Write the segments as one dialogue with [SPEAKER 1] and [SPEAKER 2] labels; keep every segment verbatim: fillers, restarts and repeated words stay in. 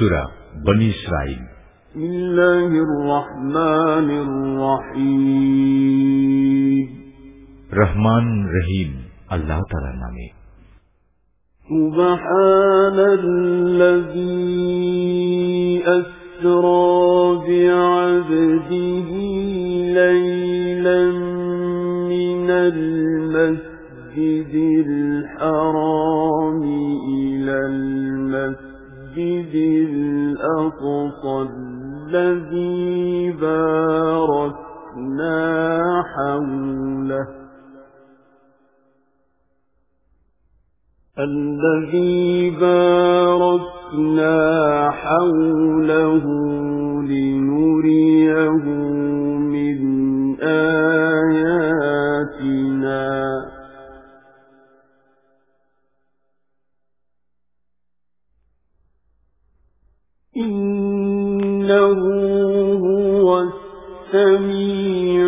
[SPEAKER 1] সূরা বনী ইসরাঈল।
[SPEAKER 2] বিসমিল্লাহির রহমানির রহিম।
[SPEAKER 1] রহমান রহিম আল্লাহ তাআলার নামে।
[SPEAKER 2] সুবহানাল্লাযী আসরা বি'আবদিহি লাইলান মিনাল মাসজিদিল হারামি ইলাল মাসজিদিল আকসা الذي باركنا حوله الذي باركنا حوله لنريه من آياتنا إنه هو السميع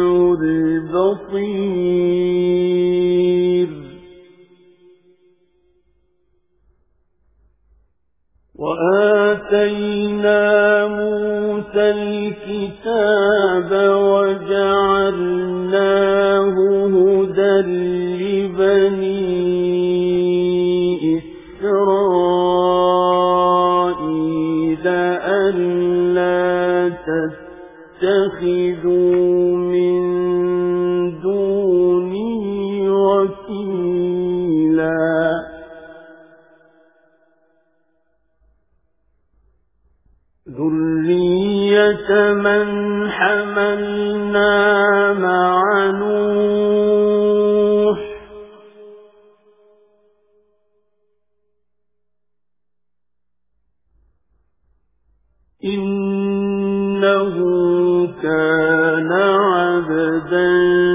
[SPEAKER 2] البصير وآتينا موسى الكتاب وجعلناه هدى لبني إسرائيل ألا تتخذوا من دوني وكيلا ذرية من حملنا مع نوح إنه كان عبدا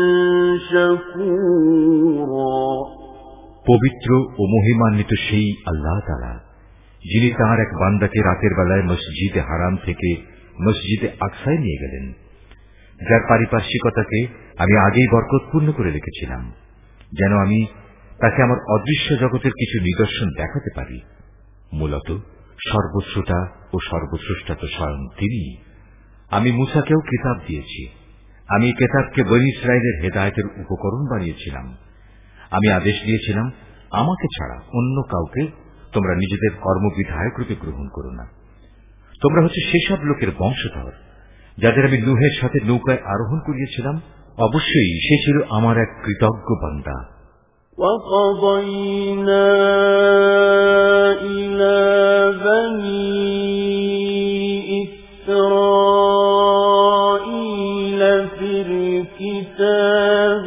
[SPEAKER 2] شكورا।
[SPEAKER 1] পবিত্র ও মহিমান্বিত সেই আল্লাহ তাআলা যিনি তাঁর এক বান্দাকে রাতের বেলায় মসজিদে হারাম থেকে মসজিদে আকসায় নিয়ে গেলেন, যার পারিপার্শ্বিকতাকে আমি আগেই বরকতপূর্ণ করে রেখেছিলাম, যেন আমি তাকে আমার অদৃশ্য জগতের কিছু নিদর্শন দেখাতে পারি। মূলত সর্বশ্রোতা ও সর্বস্রষ্টা তো স্বয়ং তিনি। আমি মূসাকেও কিতাব দিয়েছি। আমি কিতাবকে বনী ইসরাঈলের হেদায়েতের উপকরণ বানিয়েছিলাম। আমি আদেশ দিয়েছিলাম, আমাকে ছাড়া অন্য কাউকে তোমরা নিজেদের কর্মবিধায়ক রূপে গ্রহণ করো না। তোমরা হচ্ছে সেসব লোকের বংশধর যাদের আমি নূহের সাথে নৌকায় আরোহণ করিয়েছিলাম। অবশ্যই সে ছিল আমার এক কৃতজ্ঞ বান্দা।
[SPEAKER 2] وَقَضَيْنَا إِلَى بَنِي إِسْرَائِيلَ فِي الْكِتَابِ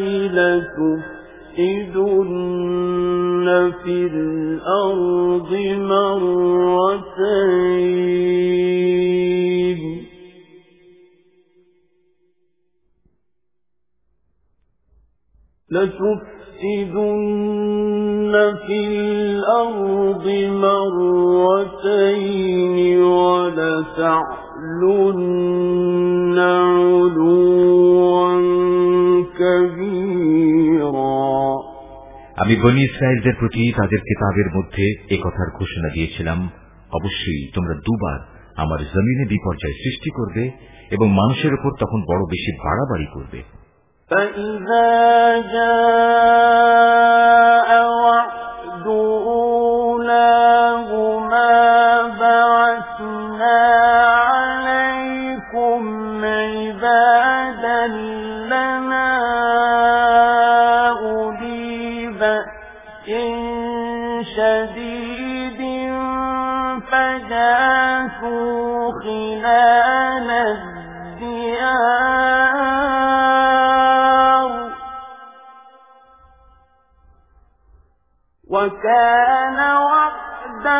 [SPEAKER 2] لَتُفْسِدُنَّ فِي الْأَرْضِ مَرَّتَيْنِ لَتُفْسِدُنَّ فِي الْأَرْضِ مَرَّتَيْنِ وَلَتَعْلُنَّ عُلُوًّا كَبِيرًا।
[SPEAKER 1] আমি বনী ইসরাঈলদের প্রতি তাদের কিতাবের মধ্যে এ কথার ঘোষণা দিয়েছিলাম, অবশ্যই তোমরা দুবার আমার জমিনে বিপর্যয় সৃষ্টি করবে এবং মানুষের উপর তখন বড় বেশি বাড়াবাড়ি করবে।
[SPEAKER 2] فَإِذَا جَاءَ وَعْدُ أُولَاهُمَا بَعَثْنَا عَلَيْكُمْ عِبَادًا لَنَا أُولِي بَأْسٍ شَدِيدٍ فَجَاسُوا خِلَالَ الدِّيَارِ وَكَانَ وَعْدًا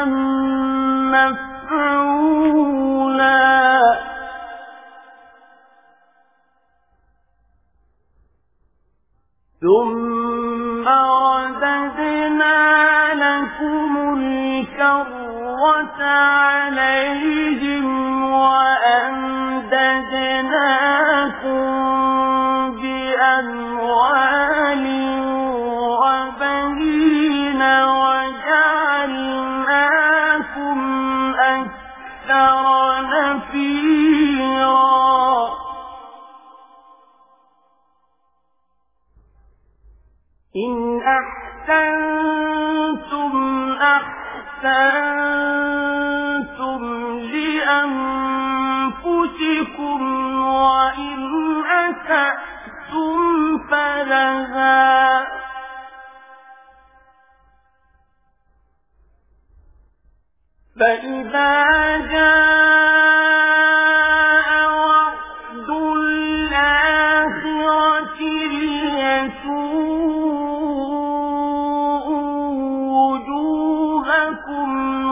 [SPEAKER 2] مَفْعُولًا ثُمَّ رَدَدْنَا لَكُمُ الْكَرَّةَ عَلَيْهِمْ وَأَمْدَدْنَاكُمْ بِأَمْوَالٍ وَبَنِينَ وَجَعَلْنَاكُمْ أكثر نفيرا إن أحسنتم أحسنتم لأنفسكم وإن أسأتم فلها فإذا جاء وعد الآخرة ليسوءوا وجوهكم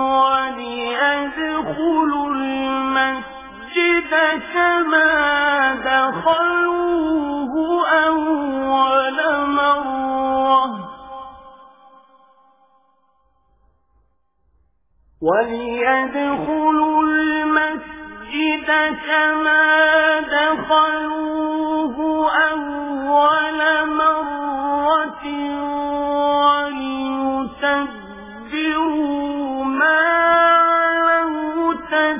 [SPEAKER 2] وليدخلوا المسجد كما دخلوه أول مرة وليدخلوا المسجد كما دخلوه أول مرة وليتبروا ما علوا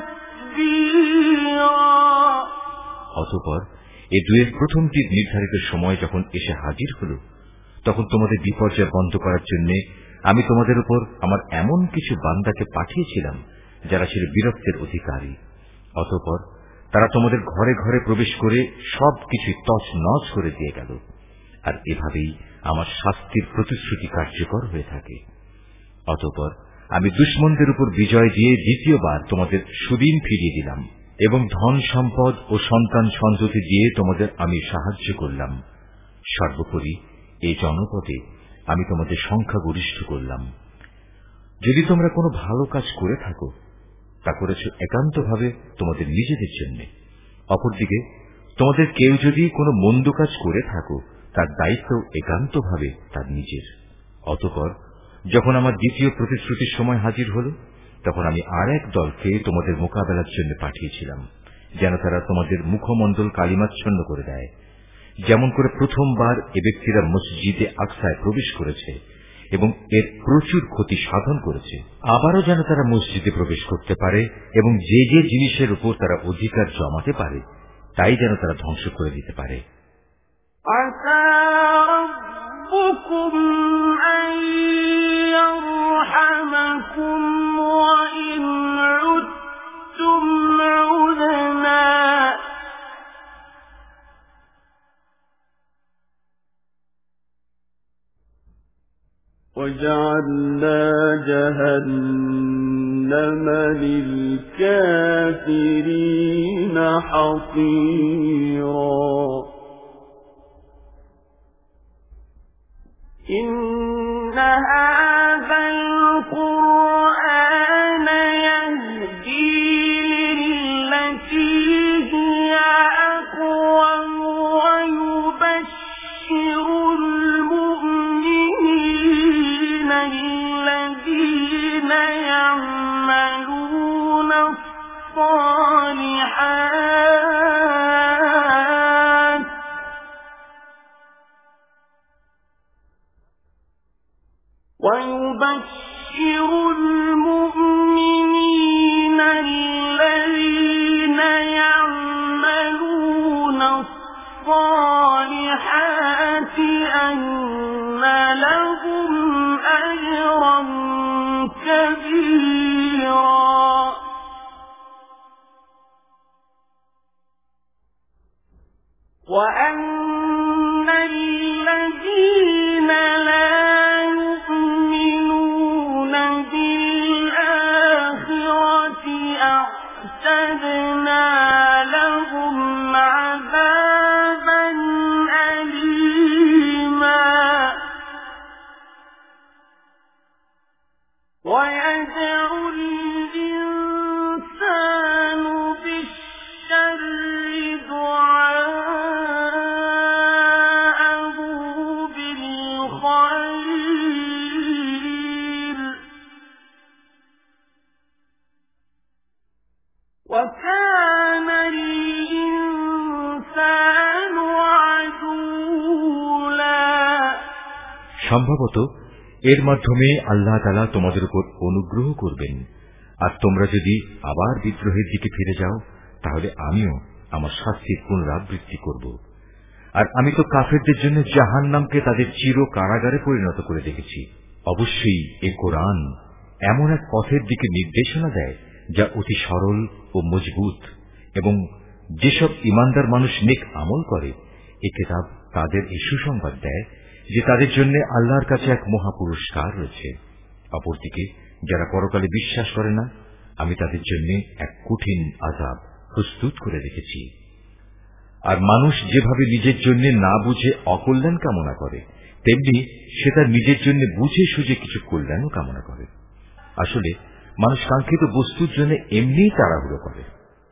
[SPEAKER 2] تتبيرا
[SPEAKER 1] অতঃপর এই দুয়ের প্রথমটি নির্ধারিত সময় যখন এসে হাজির হল, তখন তোমাদের বিপর্যয় বন্ধ করার জন্য আমি তোমাদের উপর আমার এমন কিছু বান্দাকে পাঠিয়েছিলাম যারা ছিল বিরক্তের অধিকারী। অতঃপর তারা তোমাদের ঘরে ঘরে প্রবেশ করে সবকিছু তছনছ করে দিয়ে গেল। আর এভাবেই আমার শাস্তির প্রতিশ্রুতি কার্যকর হয়ে থাকে। অতঃপর আমি দুশমনদের উপর বিজয় দিয়ে দ্বিতীয়বার তোমাদের সুদিন ফিরিয়ে দিলাম এবং ধন সম্পদ ও সন্তান সন্ততি দিয়ে তোমাদের আমি সাহায্য করলাম। সর্বোপরি এই জনপদে আমি তোমাদের সংখ্যা গরিষ্ঠ করলাম। যদি তোমরা কোনো ভালো কাজ করে থাকো, তা করেছ একান্তভাবে তোমাদের নিজেদের জন্য। অপরদিকে তোমাদের কেউ যদি কোনো মন্দ কাজ করে থাকো, তার দায়িত্ব একান্তভাবে তার নিজের। অতঃপর যখন আমার দ্বিতীয় প্রতিশ্রুতির সময় হাজির হল, তখন আমি আর এক দলকে তোমাদের মোকাবেলার জন্য পাঠিয়েছিলাম, যেন তারা তোমাদের মুখমণ্ডল কালিমাচ্ছন্ন করে দেয়, যেমন করে প্রথমবার এ ব্যক্তিরা মসজিদে আকসায় প্রবেশ করেছে এবং এর প্রচুর ক্ষতি সাধন করেছে। আবারও যেন তারা মসজিদে প্রবেশ করতে পারে এবং যে যে জিনিসের উপর তারা অধিকার জমাতে পারে তাই যেন তারা ধ্বংস করে দিতে পারে।
[SPEAKER 2] وَجَعَلْنَا جَهَنَّمَ لِلْكَافِرِينَ حَصِيرًا إِنَّ هَذَا الْقُرْآنَ يَهْدِي لِلَّتِي هِيَ أَقْوَمُ وَيُبَشِّرُ الذين يعملون الصالحات ويبشر المؤمنين الذين يعملون الصالحات أن لهم أجرا كبيرا وأن الذين لا يؤمنون بالآخرة أعتدنا لهم عذابا أليما ويدعو الإنسان بالشر دعاءه بالخير وكان الإنسان عجولا
[SPEAKER 1] সম্ভবত এর মাধ্যমে আল্লাহ তাআলা তোমাদের উপর অনুগ্রহ করবেন আর তোমরা যদি আবার বিদ্রোহের দিকে ফিরে যাও তাহলে আমিও আমার শাস্তির পুনরাবৃত্তি করব। আর আমি তো কাফেরদের জন্য জাহান্নামকে তাদের চির কারাগারে পরিণত করে দেখেছি। অবশ্যই এ কোরআন এমন এক পথের দিকে নির্দেশনা দেয় যা অতি সরল ও মজবুত, এবং যেসব ইমানদার মানুষ নেক আমল করে এ কিতাব তাদের এই সুসংবাদ দেয় যে তাদের জন্য আল্লাহর কাছে এক মহাপুরস্কার রয়েছে। অপরদিকে যারা পরকালে বিশ্বাস করে না, আমি তাদের জন্য এক কঠিন আযাব প্রস্তুত করে রেখেছি। আর মানুষ যেভাবে নিজের জন্য না বুঝে অকল্যাণ কামনা করে, তেমনি সে তার নিজের জন্য বুঝে সুঝে কিছু কল্যাণও কামনা করে। আসলে মানুষ কাঙ্ক্ষিত বস্তুর জন্য এমনিই তাড়াহুড়ো করে।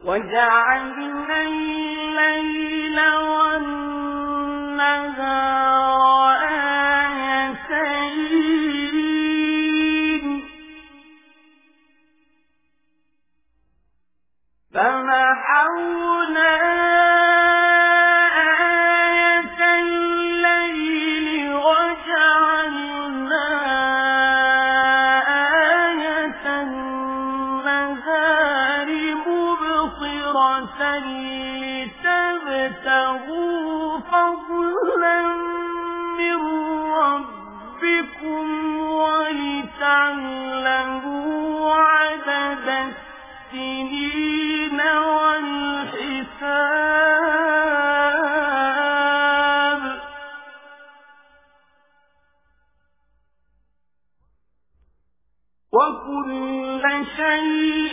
[SPEAKER 2] وكل شيء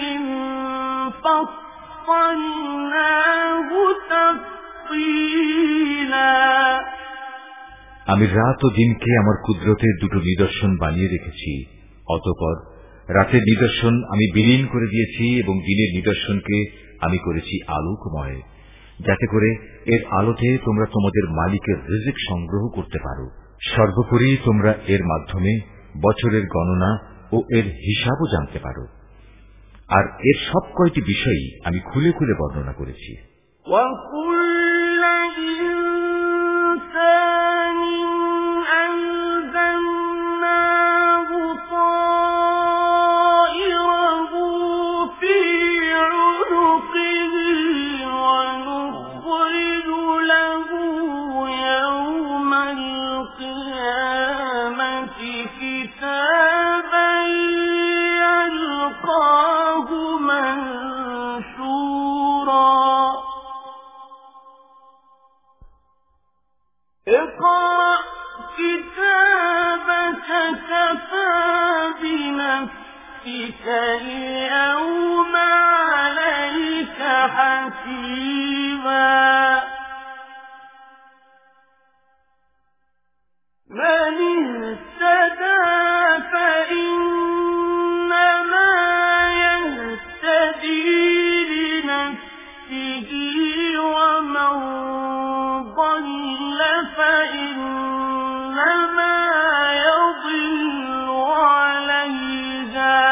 [SPEAKER 2] فصلناه تفصيلا।
[SPEAKER 1] আমি রাত ও দিনকে আমার কুদরতের দুটো নিদর্শন বানিয়ে রেখেছি, অতঃপর রাতের নিদর্শন আমি বিলীন করে দিয়েছি এবং দিনের নিদর্শনকে আমি করেছি আলোকময়, যাতে করে এর আলোতে তোমরা তোমাদের মালিকের রিজিক সংগ্রহ করতে পারো। সর্বোপরি তোমরা এর মাধ্যমে বছরের গণনা ও এর হিসাবও জানতে পারো। আর এর সব কয়টি বিষয়ই আমি খুলে খুলে বর্ণনা করেছি।
[SPEAKER 2] اليوم عليك حسيبا من اهتدى فإنما يهتدي لنفسه ومن ضل فإنما يضل عليها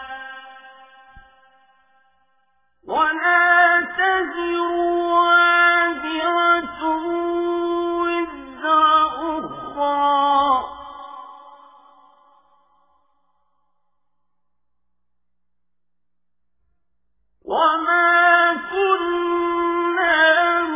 [SPEAKER 2] ولا تزر وازرة وزر أخرى وما كنا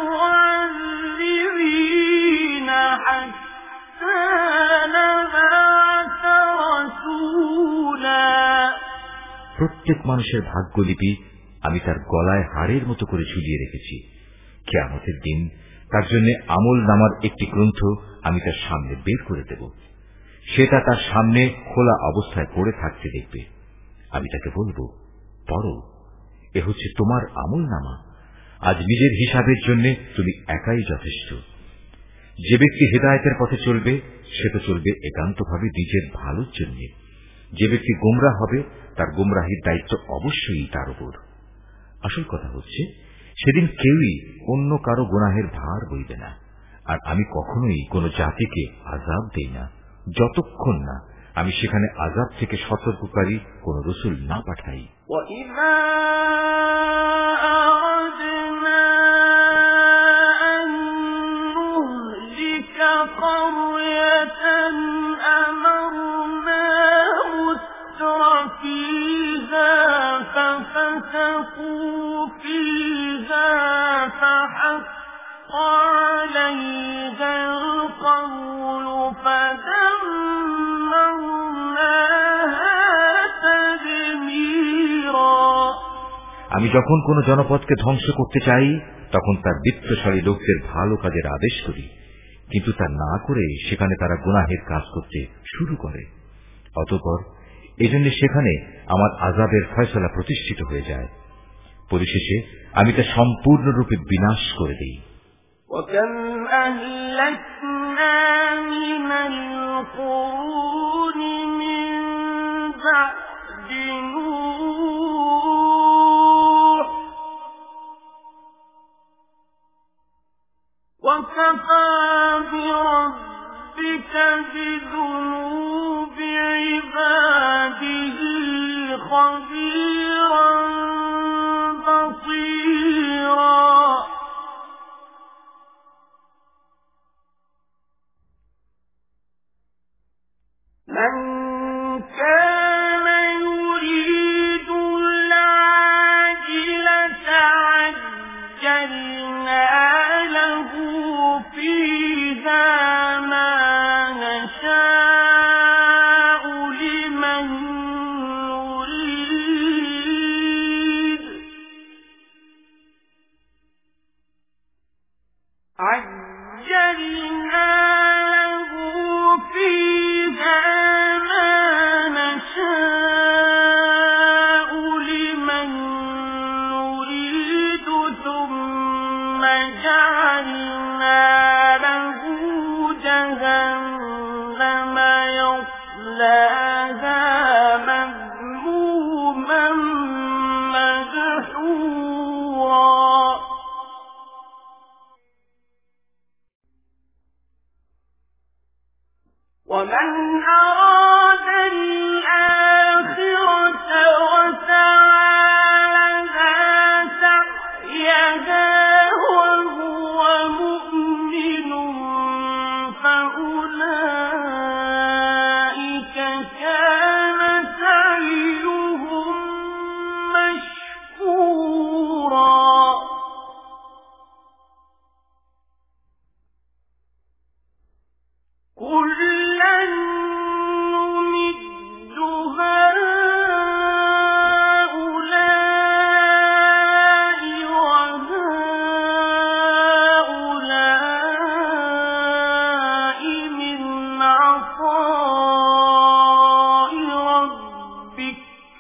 [SPEAKER 2] معذبين حتى نبعث رسولا।
[SPEAKER 1] প্রত্যেক মানুষের ভাগ্যলিপি আমি তার গলায় হাড়ের মতো করে ঝুলিয়ে রেখেছি। কিয়ামতের দিন তার জন্য আমল নামার একটি গ্রন্থ আমি তার সামনে বের করে দেব। সেটা তার সামনে খোলা অবস্থায় পড়ে থাকতে দেখবে। আমি তাকে বলবো, পড়ো, এ হচ্ছে তোমার আমল নামা। আজ নিজের হিসাবের জন্য তুমি একাই যথেষ্ট। যে ব্যক্তি হেদায়েতের পথে চলবে সে তো চলবে একান্তভাবে নিজের ভালোর জন্য। যে ব্যক্তি গোমরাহ হবে তার গোমরাহির দায়িত্ব অবশ্যই তার উপর। আসল কথা হচ্ছে সেদিন কেউই অন্য কারো গুনাহের ভার বইবে না। আর আমি কখনোই কোন জাতিকে আযাব দেই না যতক্ষণ না আমি সেখানে আযাব থেকে সতর্ককারী কোন রাসূল না পাঠাই।
[SPEAKER 2] أمرنا مترفيها فيها فحق عليها القول فدمرناها تدميرا।
[SPEAKER 1] আমি যখন কোন জনপদকে ধ্বংস করতে চাই তখন তার বিত্তশালী লোকদের ভালো কাজের আদেশ করি, কিন্তু তা না করে সেখানে তারা গুনাহের কাজ করতে শুরু করে। অতঃপর এজন্য সেখানে আমার আযাবের ফয়সালা প্রতিষ্ঠিত হয়ে যায়। পরিশেষে আমি তা সম্পূর্ণরূপে বিনাশ করে দিই।
[SPEAKER 2] وَكَمْ أَهْلَكْنَا مِنَ الْقُرُونِ مِنْ بَعْدِ نُوحٍ وَكَفَى بِرَبِّكَ بِذُنُوبِ عِبَادِهِ خَبِيرًا بَصِيرًا। من كان يريد العاجلة عجلنا له فيها ما نشاء لمن نريد عجلنا له فيها ومن أراد الآخرة وسعى لها سعيها وهو مؤمن فأولئك كان سعيهم مشكورا كلا نمد هؤلاء وهؤلاء من عطاء ربك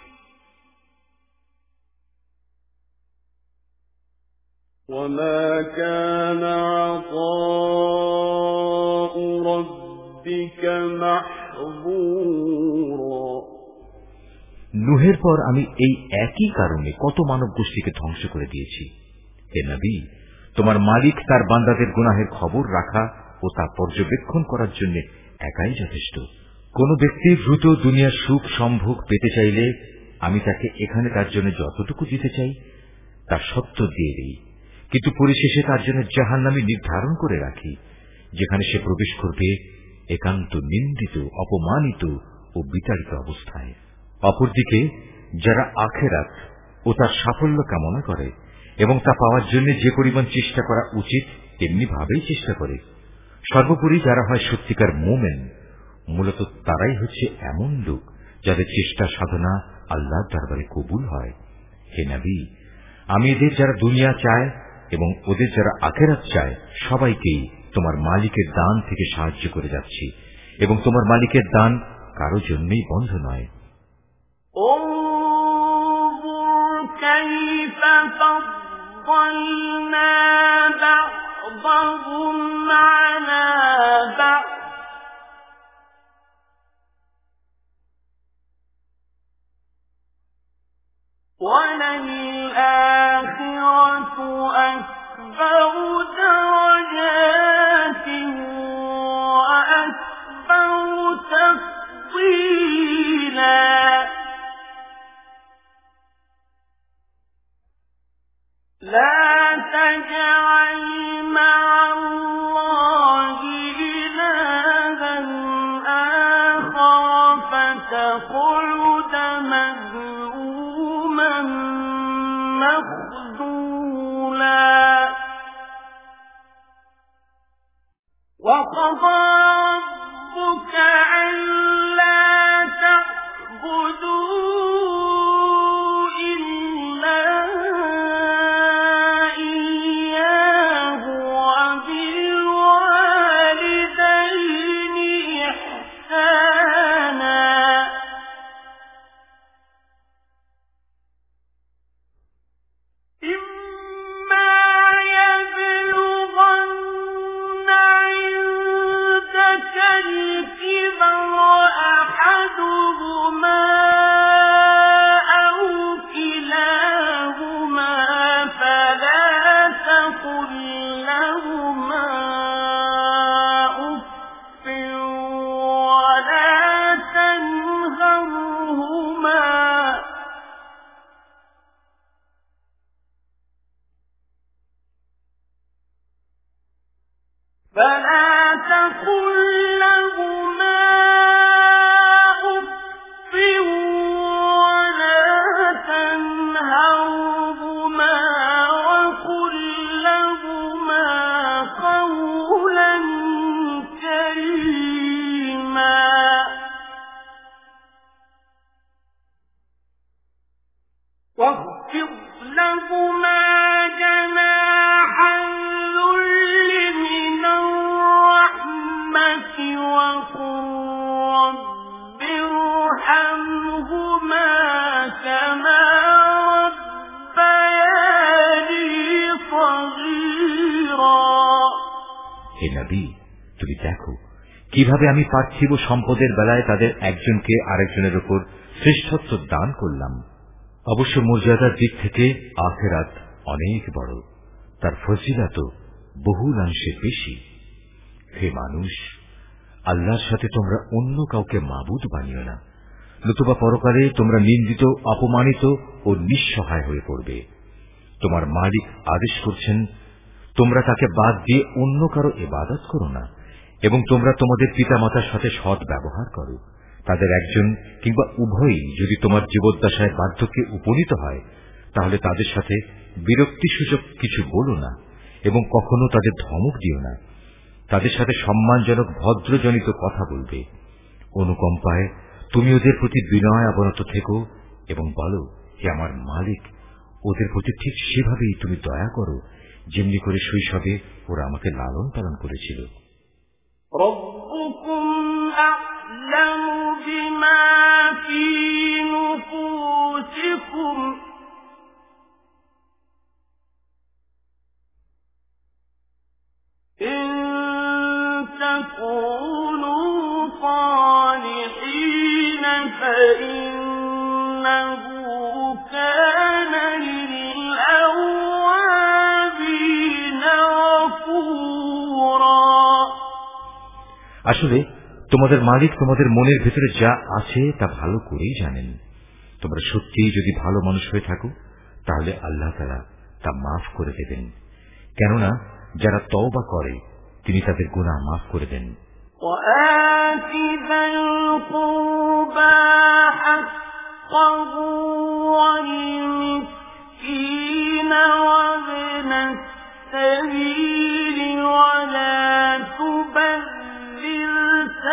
[SPEAKER 2] وما كان عطاء ربك محظورا।
[SPEAKER 1] নূহের পর আমি এই একই কারণে কত মানব গোষ্ঠীকে ধ্বংস করে দিয়েছি। হে নবী, তোমার মালিক তার বান্দাদের গুনাহের খবর রাখা ও তা পর্যবেক্ষণ করার জন্য একাই যথেষ্ট। কোন ব্যক্তি দ্রুত দুনিয়ার সুখ সম্ভোগ পেতে চাইলে আমি তাকে এখানে তার জন্য যতটুকু দিতে চাই তা সত্য দিয়ে দিই, কিন্তু পরিশেষে তার জন্য জাহান্নামী নির্ধারণ করে রাখি, যেখানে সে প্রবেশ করবে একান্ত নিন্দিত, অপমানিত ও বিতাড়িত অবস্থায়। অপরদিকে যারা আখিরাত ও তার সাফল্য কামনা করে এবং তা পাওয়ার জন্য যে পরিমাণ চেষ্টা করা উচিত তেমনি ভাবেই চেষ্টা করে, সর্বোপরি যারা হয় সত্যিকার মুমিন, মূলত তারাই হচ্ছে এমন লোক যাদের চেষ্টা সাধনা আল্লাহর দরবারে কবুল হয়। হে নবী, আমি এদের যারা দুনিয়া চায় এবং ওদের যারা আখিরাত চায় সবাইকেই তোমার মালিকের দান থেকে সাহায্য করে যাচ্ছি, এবং তোমার মালিকের দান কারো জন্যই বন্ধ নয়।
[SPEAKER 2] انظر كيف فضلنا بعضهم على بعض وللآخرة أكبر درجات وأكبر تفضيلا لا تجعل مع الله إلها آخر فتقعد مذموما مخذولا مخذولا وقضى ربك ألا تعبدوا إلا إياه وبالوالدين إحسانا إما يبلغن عندك الكبر أحدهما أو كلاهما فلا تقل لهما أف ولا تنهرهما فلا تقل لهما أف ولا تنهرهما وقل لهما قولا كريما واخفض لهما جناح الذل من الرحمة وقل رب ارحمهما كما ربياني صغيرا
[SPEAKER 1] হে নবী, তুমি দেখো কিভাবে আমি পার্থিব সম্পদের বেলায় তাদের একজনকে আরেকজনের উপর শ্রেষ্ঠত্ব দান করলাম। অবশ্য মর্যাদার দিক থেকে আখিরাত অনেক বড়, তার ফজিলত বহুলাংশে বেশি। হে মানুষ, আল্লাহর সাথে তোমরা অন্য কাউকে মাবুদ বানিও না, নতুবা পরকালে তোমরা নিন্দিত, অপমানিত ও নিঃসহায় হয়ে পড়বে। তোমার মালিক আদেশ করছেন, তোমরা তাকে বাদ দিয়ে অন্য কারো ইবাদত করো না এবং তোমরা তোমাদের পিতামাতার সাথে সৎ ব্যবহার করো। তাদের একজন কিংবা উভয়ই যদি তোমার জীবদ্দশায় বার্ধক্যে উপনীত হয়, তাহলে তাদের সাথে বিরক্তিসূচক কিছু বলো না এবং কখনো তাদের ধমক দিও না। তাদের সাথে সম্মানজনক ভদ্রজনিত কথা বলবে। অনুকম্পায় তুমি ওদের প্রতি বিনয় অবনত থেকো এবং বলো, হে আমার মালিক, ওদের প্রতি ঠিক সেভাবেই তুমি দয়া করো যেমনি করে শৈশবে ওরা আমাকে লালন পালন করেছিল।
[SPEAKER 2] ربكم أعلم بما في نفوسكم إن تكونوا صالحين فإنه كان للأوابين غفورا
[SPEAKER 1] আসলে তোমাদের মালিক তোমাদের মনের ভেতরে যা আছে তা ভালো করেই জানেন। তোমরা সত্যিই যদি ভালো মানুষ হয়ে থাকো তাহলে আল্লাহ তাআলা তা মাফ করে দেবেন, কেননা যারা তওবা করে তিনি তাদের গুনাহ মাফ করে দেন।
[SPEAKER 2] وآتِ ذا القربى حقه والمسكين وابن السبيل ولا تبذر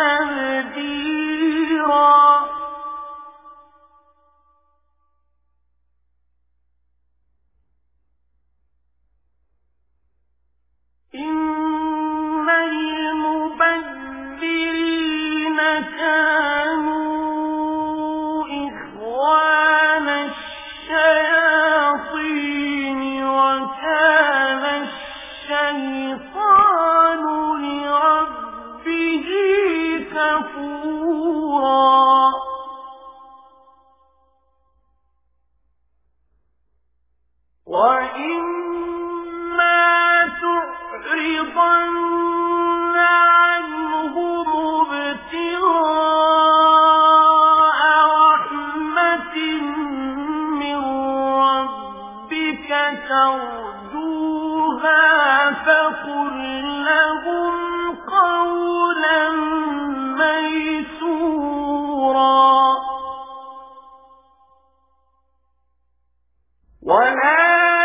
[SPEAKER 2] تبذيرا إن المبذرين كانوا إخوان الشياطين وكان الشيطان لربه كفورا وإما تعرضن عنهم ابتغاء رحمة من ربك ترجوها فقل لهم قولا ميسورا ولا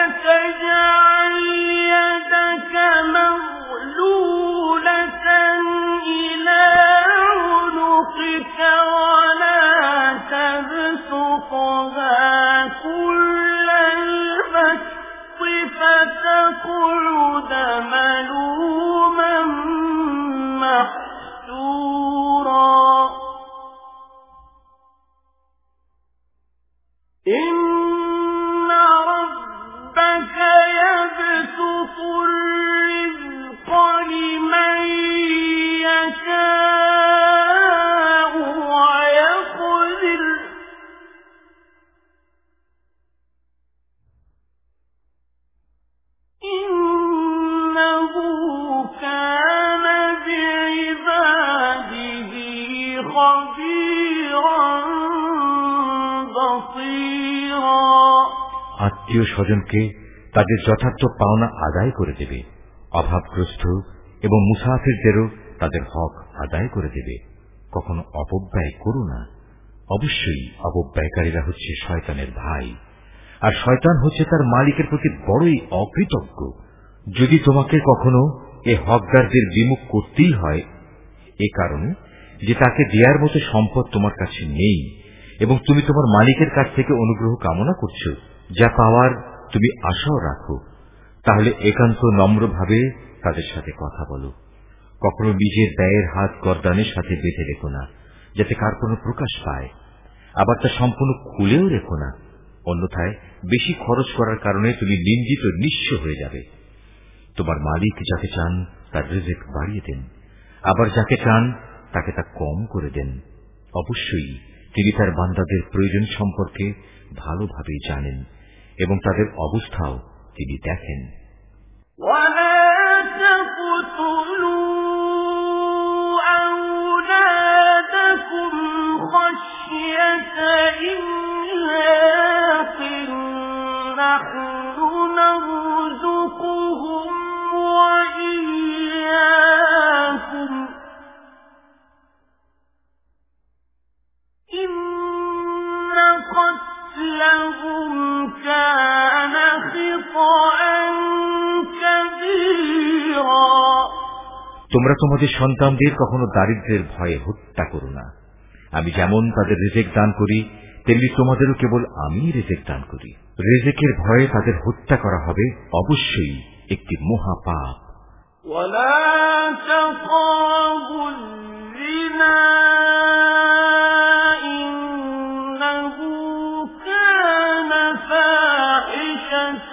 [SPEAKER 2] تقعد ملوما محسورا إن ربك يبسط الرزق لمن يشاء ويقدر إنه كان بعباده خبيرا بصيرا
[SPEAKER 1] আত্মীয় স্বজনকে তাদের যথার্থ পাওনা আদায় করে দেবে, অভাবগ্রস্ত এবং মুসাফিরদেরও তাদের হক আদায় করে দেবে। কখনো অপব্যয় করো না। অবশ্যই অপব্যয়কারীরা হচ্ছে শয়তানের ভাই, আর শয়তান হচ্ছে তার মালিকের প্রতি বড়ই অকৃতজ্ঞ। যদি তোমাকে কখনো এ হকদারদের বিমুখ করতেই হয় এ কারণে যে তাকে দেওয়ার মতো সম্পদ তোমার কাছে নেই এবং তুমি তোমার মালিকের কাছ থেকে অনুগ্রহ কামনা করছো, যা পাওয়ার তুমি আশাও রাখো, তাহলে একান্ত নম্রভাবে তাদের সাথে কথা বলো। কখনো নিজের ব্যয়ের হাত গর্দানের সাথে বেঁধে রেখো না, যাতে কার কোনো প্রকাশ পায়, আবার তা সম্পূর্ণ খুলেও রেখো না, অন্যথায় বেশি খরচ করার কারণে তুমি নিন্দিত নিঃস্ব হয়ে যাবে। তোমার মালিক যাকে চান তার রিজিক বাড়িয়ে দেন, আবার যাকে চান তাকে তা কম করে দেন। অবশ্যই তিনি তার বান্দাদের প্রয়োজন সম্পর্কে ভালোভাবেই জানেন এবং তাদের অবস্থাও তিনি দেখেন।
[SPEAKER 2] لهم كان خطأ كبيرا
[SPEAKER 1] তোমরা তোমাদের সন্তানদের কখনো দারিদ্র্যের ভয়ে হত্যা করো না। আমি যেমন তাদের রিজিক দান করি তেমনি তোমাদেরও কেবল আমি রিজিক দান করি। রিজিকের ভয়ে তাদের হত্যা করা হবে অবশ্যই একটি মহাপাপ।
[SPEAKER 2] ولا تقربوا الزنا إنه كان فاحشة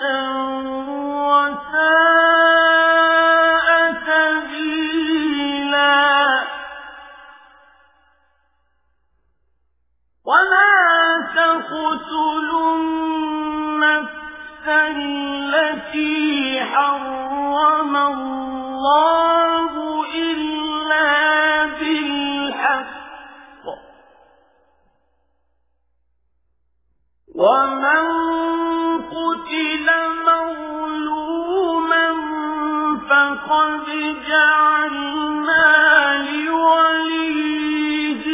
[SPEAKER 2] وساء سبيلا ولا تقتلوا النفس التي حرم الله إلا بالحق ومن قتل مظلوما فقد جعلنا لوليه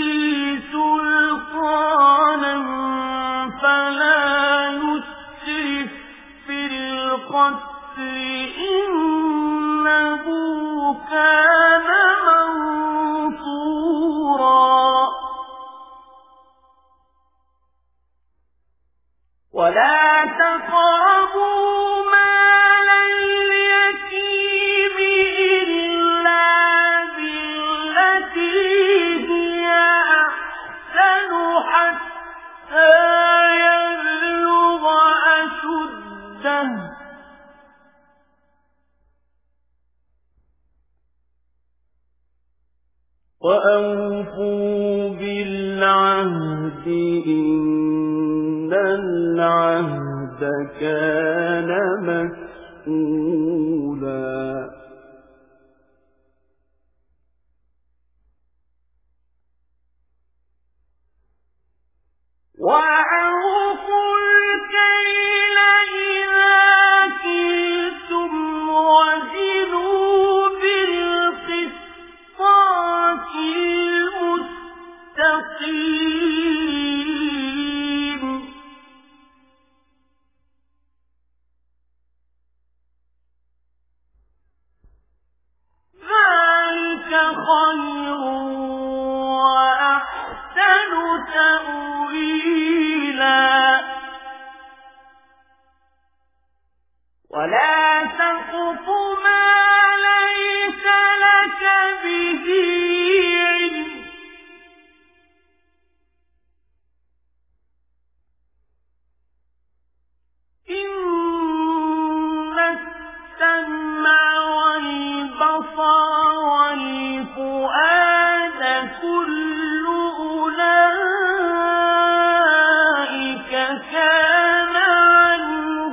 [SPEAKER 2] سلطانا فلا يسرف في القتل إنه كان منصورا ولا تقربوا مال اليتيم إلا بالتي هي أحسن حتى يبلغ أشده وأوفوا بالعهد إن العهد كان مسؤولا وأوفوا الكيل إذا كلتم وزنوا بالقسطاس المستقيم ولا تقف ما ليس لك به علم إن السمع والبصر والفؤاد كل أولئك كان عنه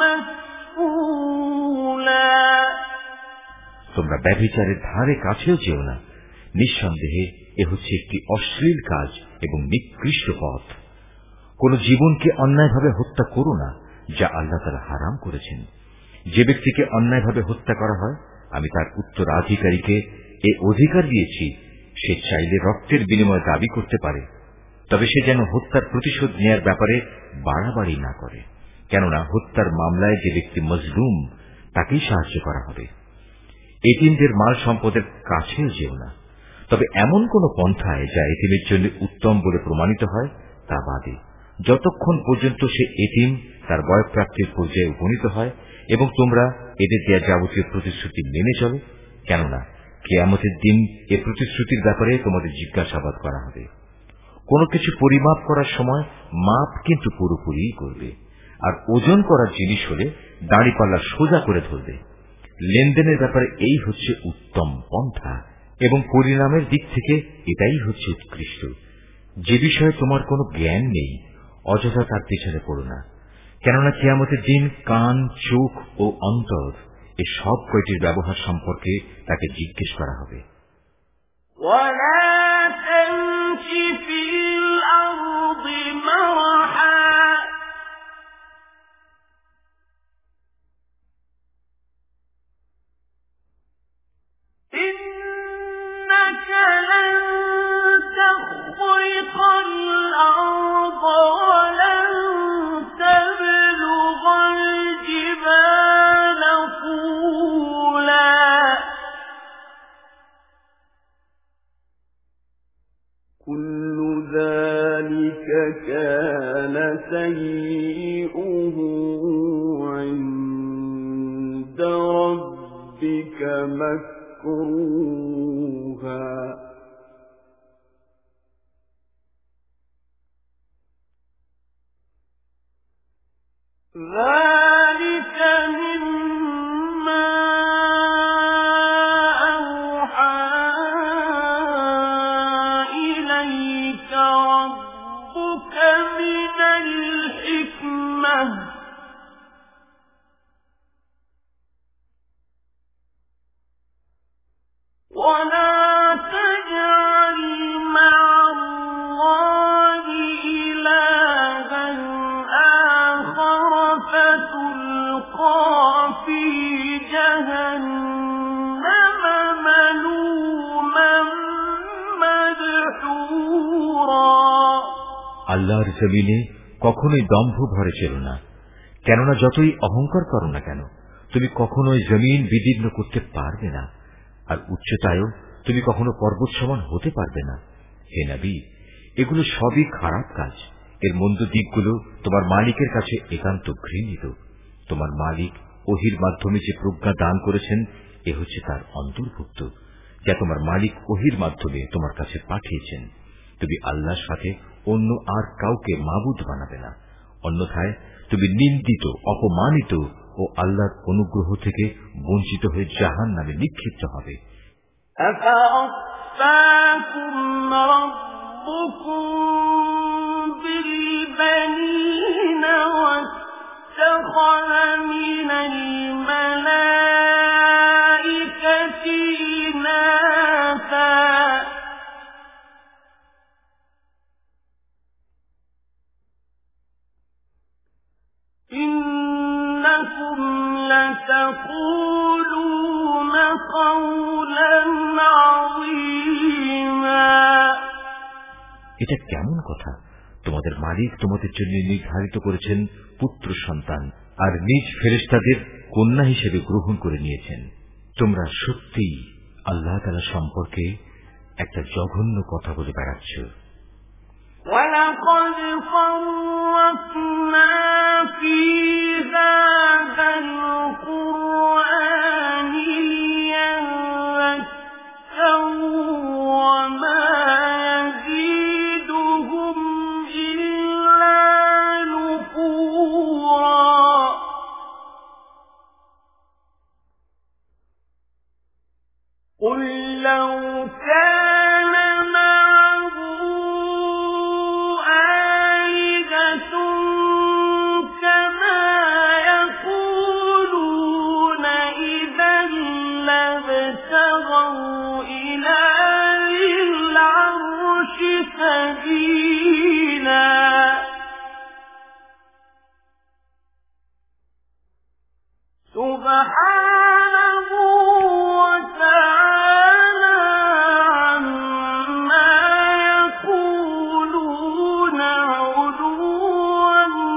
[SPEAKER 2] مسؤولا
[SPEAKER 1] তোমরা ব্যভিচারের ধারে কাছেও যেও না, নিঃসন্দেহে এ হচ্ছে একটি অশ্লীল কাজ এবং নিকৃষ্ট পথ। কোন জীবনকে অন্যায়ভাবে হত্যা করো না, যা আল্লাহ তাআলা হারাম করেছেন। যে ব্যক্তিকে অন্যায়ভাবে হত্যা করা হয়, আমি তার উত্তরাধিকারীকে এ অধিকার দিয়েছি, সে চাইলে রক্তের বিনিময়ে দাবি করতে পারে, তবে সে যেন হত্যার প্রতিশোধ নেয়ার ব্যাপারে বাড়াবাড়ি না করে, কেননা হত্যার মামলায় যে ব্যক্তি মজলুম তাকেই সাহায্য করা হবে। এতিমদের মাল সম্পদের কাছেও যেও না, তবে এমন কোন পন্থায় যা এতিমের জন্য উত্তম বলে প্রমাণিত হয় তা বাদে, যতক্ষণ পর্যন্ত সে এতিম তার বয়ঃপ্রাপ্তির পর্যায়ে উপনীত হয় এবং তোমরা এদের দেয়া যাবতীয় প্রতিশ্রুতি মেনে চলো, কেননা কিয়ামতের দিন এ প্রতিশ্রুতির ব্যাপারে তোমাদের জিজ্ঞাসাবাদ করা হবে। কোন কিছু পরিমাপ করার সময় মাপ কিন্তু পুরোপুরি করবে, আর ওজন করার জিনিস হলে দাঁড়িপাল্লা সোজা করে ধরবে। লেনদেনের ব্যাপারে এই হচ্ছে উত্তম পন্থা এবং পরিণামের দিক থেকে এটাই হচ্ছে উৎকৃষ্ট। যে বিষয়ে তোমার কোনো জ্ঞান নেই, অযথা তার পিছনে পড়ো না, কেননা কিয়ামতের দিন কান, চোখ ও অন্তর এ সব কয়টির ব্যবহার সম্পর্কে তাকে জিজ্ঞেস করা হবে।
[SPEAKER 2] إنك لن تخرق الأرض ولن تبلغ الجبال طولا كل ذلك كان سيئه عند ربك مكروها ذلك مما أوحى إليك ربك من الحكمة ولا تجعل مع الله إلها آخر فتلقى في جهنم ملوما مدحورا
[SPEAKER 1] আল্লাহর জমিনে কখনোই দম্ভ ভরে ছিল না, কেননা যতই অহংকার করো না কেন, তুমি কখনোই জমিন বিদীর্ণ করতে পারবে না, আর উচ্চতায়ও তুমি কখনো পর্বত সমান হতে পারবে না। হে নবী, এগুলো সবই খারাপ কাজ। এর মন্দ দিকগুলো তোমার মালিকের কাছে একান্ত ঘৃণিত। তোমার মালিক ওহির মাধ্যমে যে প্রজ্ঞা দান করেছেন, এ হচ্ছে তার অন্তর্ভুক্ত, যা তোমার মালিক ওহির মাধ্যমে তোমার কাছে পাঠিয়েছেন। তুমি আল্লাহর সাথে অন্য আর কাউকে মাবুদ বানাবে না, অন্যথায় তুমি নিন্দিত, অপমানিত ও আল্লাহর অনুগ্রহ থেকে বঞ্চিত হয়ে জাহান্নামে নিক্ষিপ্ত হবে।
[SPEAKER 2] أفأصفاكم ربكم بالبنين واتخذ من الملائكة إناثا إنكم لتقولون قولا عظيما
[SPEAKER 1] এটা কেমন কথা? তোমাদের মালিক তোমাদের জন্য নির্ধারিত করেছেন পুত্র সন্তান, আর নিজ ফেরেশতাদের কন্যা হিসেবে গ্রহণ করে নিয়েছেন। তোমরা সত্যিই আল্লাহ তাআলা সম্পর্কে একটা জঘন্য কথা বলে বেড়াচ্ছ।
[SPEAKER 2] وَلَقَدْ صَرَّفْنَا فِي هَذَا الْقُرْآنِ ابتغوا إلى ذي العرش سبيلا سبحانه وتعالى عما يقولون علوا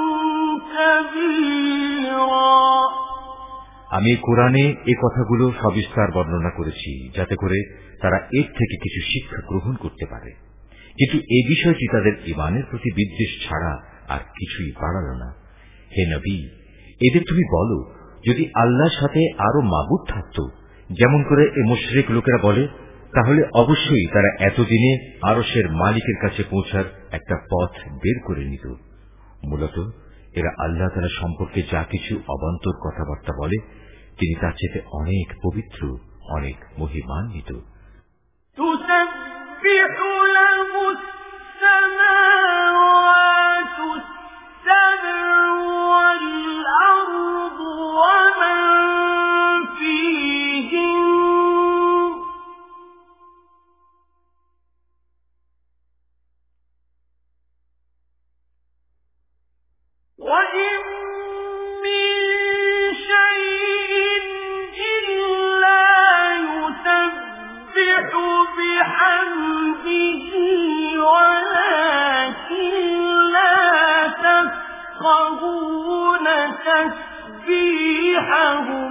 [SPEAKER 2] كبيرا।
[SPEAKER 1] আমি কোরআনে এই কথাগুলো সবিস্তার বর্ণনা করেছি যাতে করে তারা এর থেকে কিছু শিক্ষা গ্রহণ করতে পারে, কিন্তু এই বিষয়টি তাদের ঈমানের প্রতি বিদ্বেষ ছাড়া আর কিছুই বাড়াল না। হে নবী, এদের তুমি বলো, যদি আল্লাহর সাথে আরো মাবুদ থাকত যেমন করে এই মুশরিক লোকেরা বলে, তাহলে অবশ্যই তারা এতদিনে আরশের মালিকের কাছে পৌঁছার একটা পথ বের করে নিত। মূলত এরা আল্লাহ তাআলা সম্পর্কে যা কিছু অবান্তর কথাবার্তা বলে তিনি তার চেয়ে অনেক পবিত্র, অনেক মহিমান্বিত।
[SPEAKER 2] তুসাব্বিহু লাহু আস-সামাওয়াতু আস-সাব'উ ওয়াল আরদু ওয়া মান ফীহিন ওয়া ইন মিন শাইইন ইল্লা ইউসাব্বিহু বিহামদিহি ওয়ালাকিন লা তাফকাহুনা তাসবীহাহুম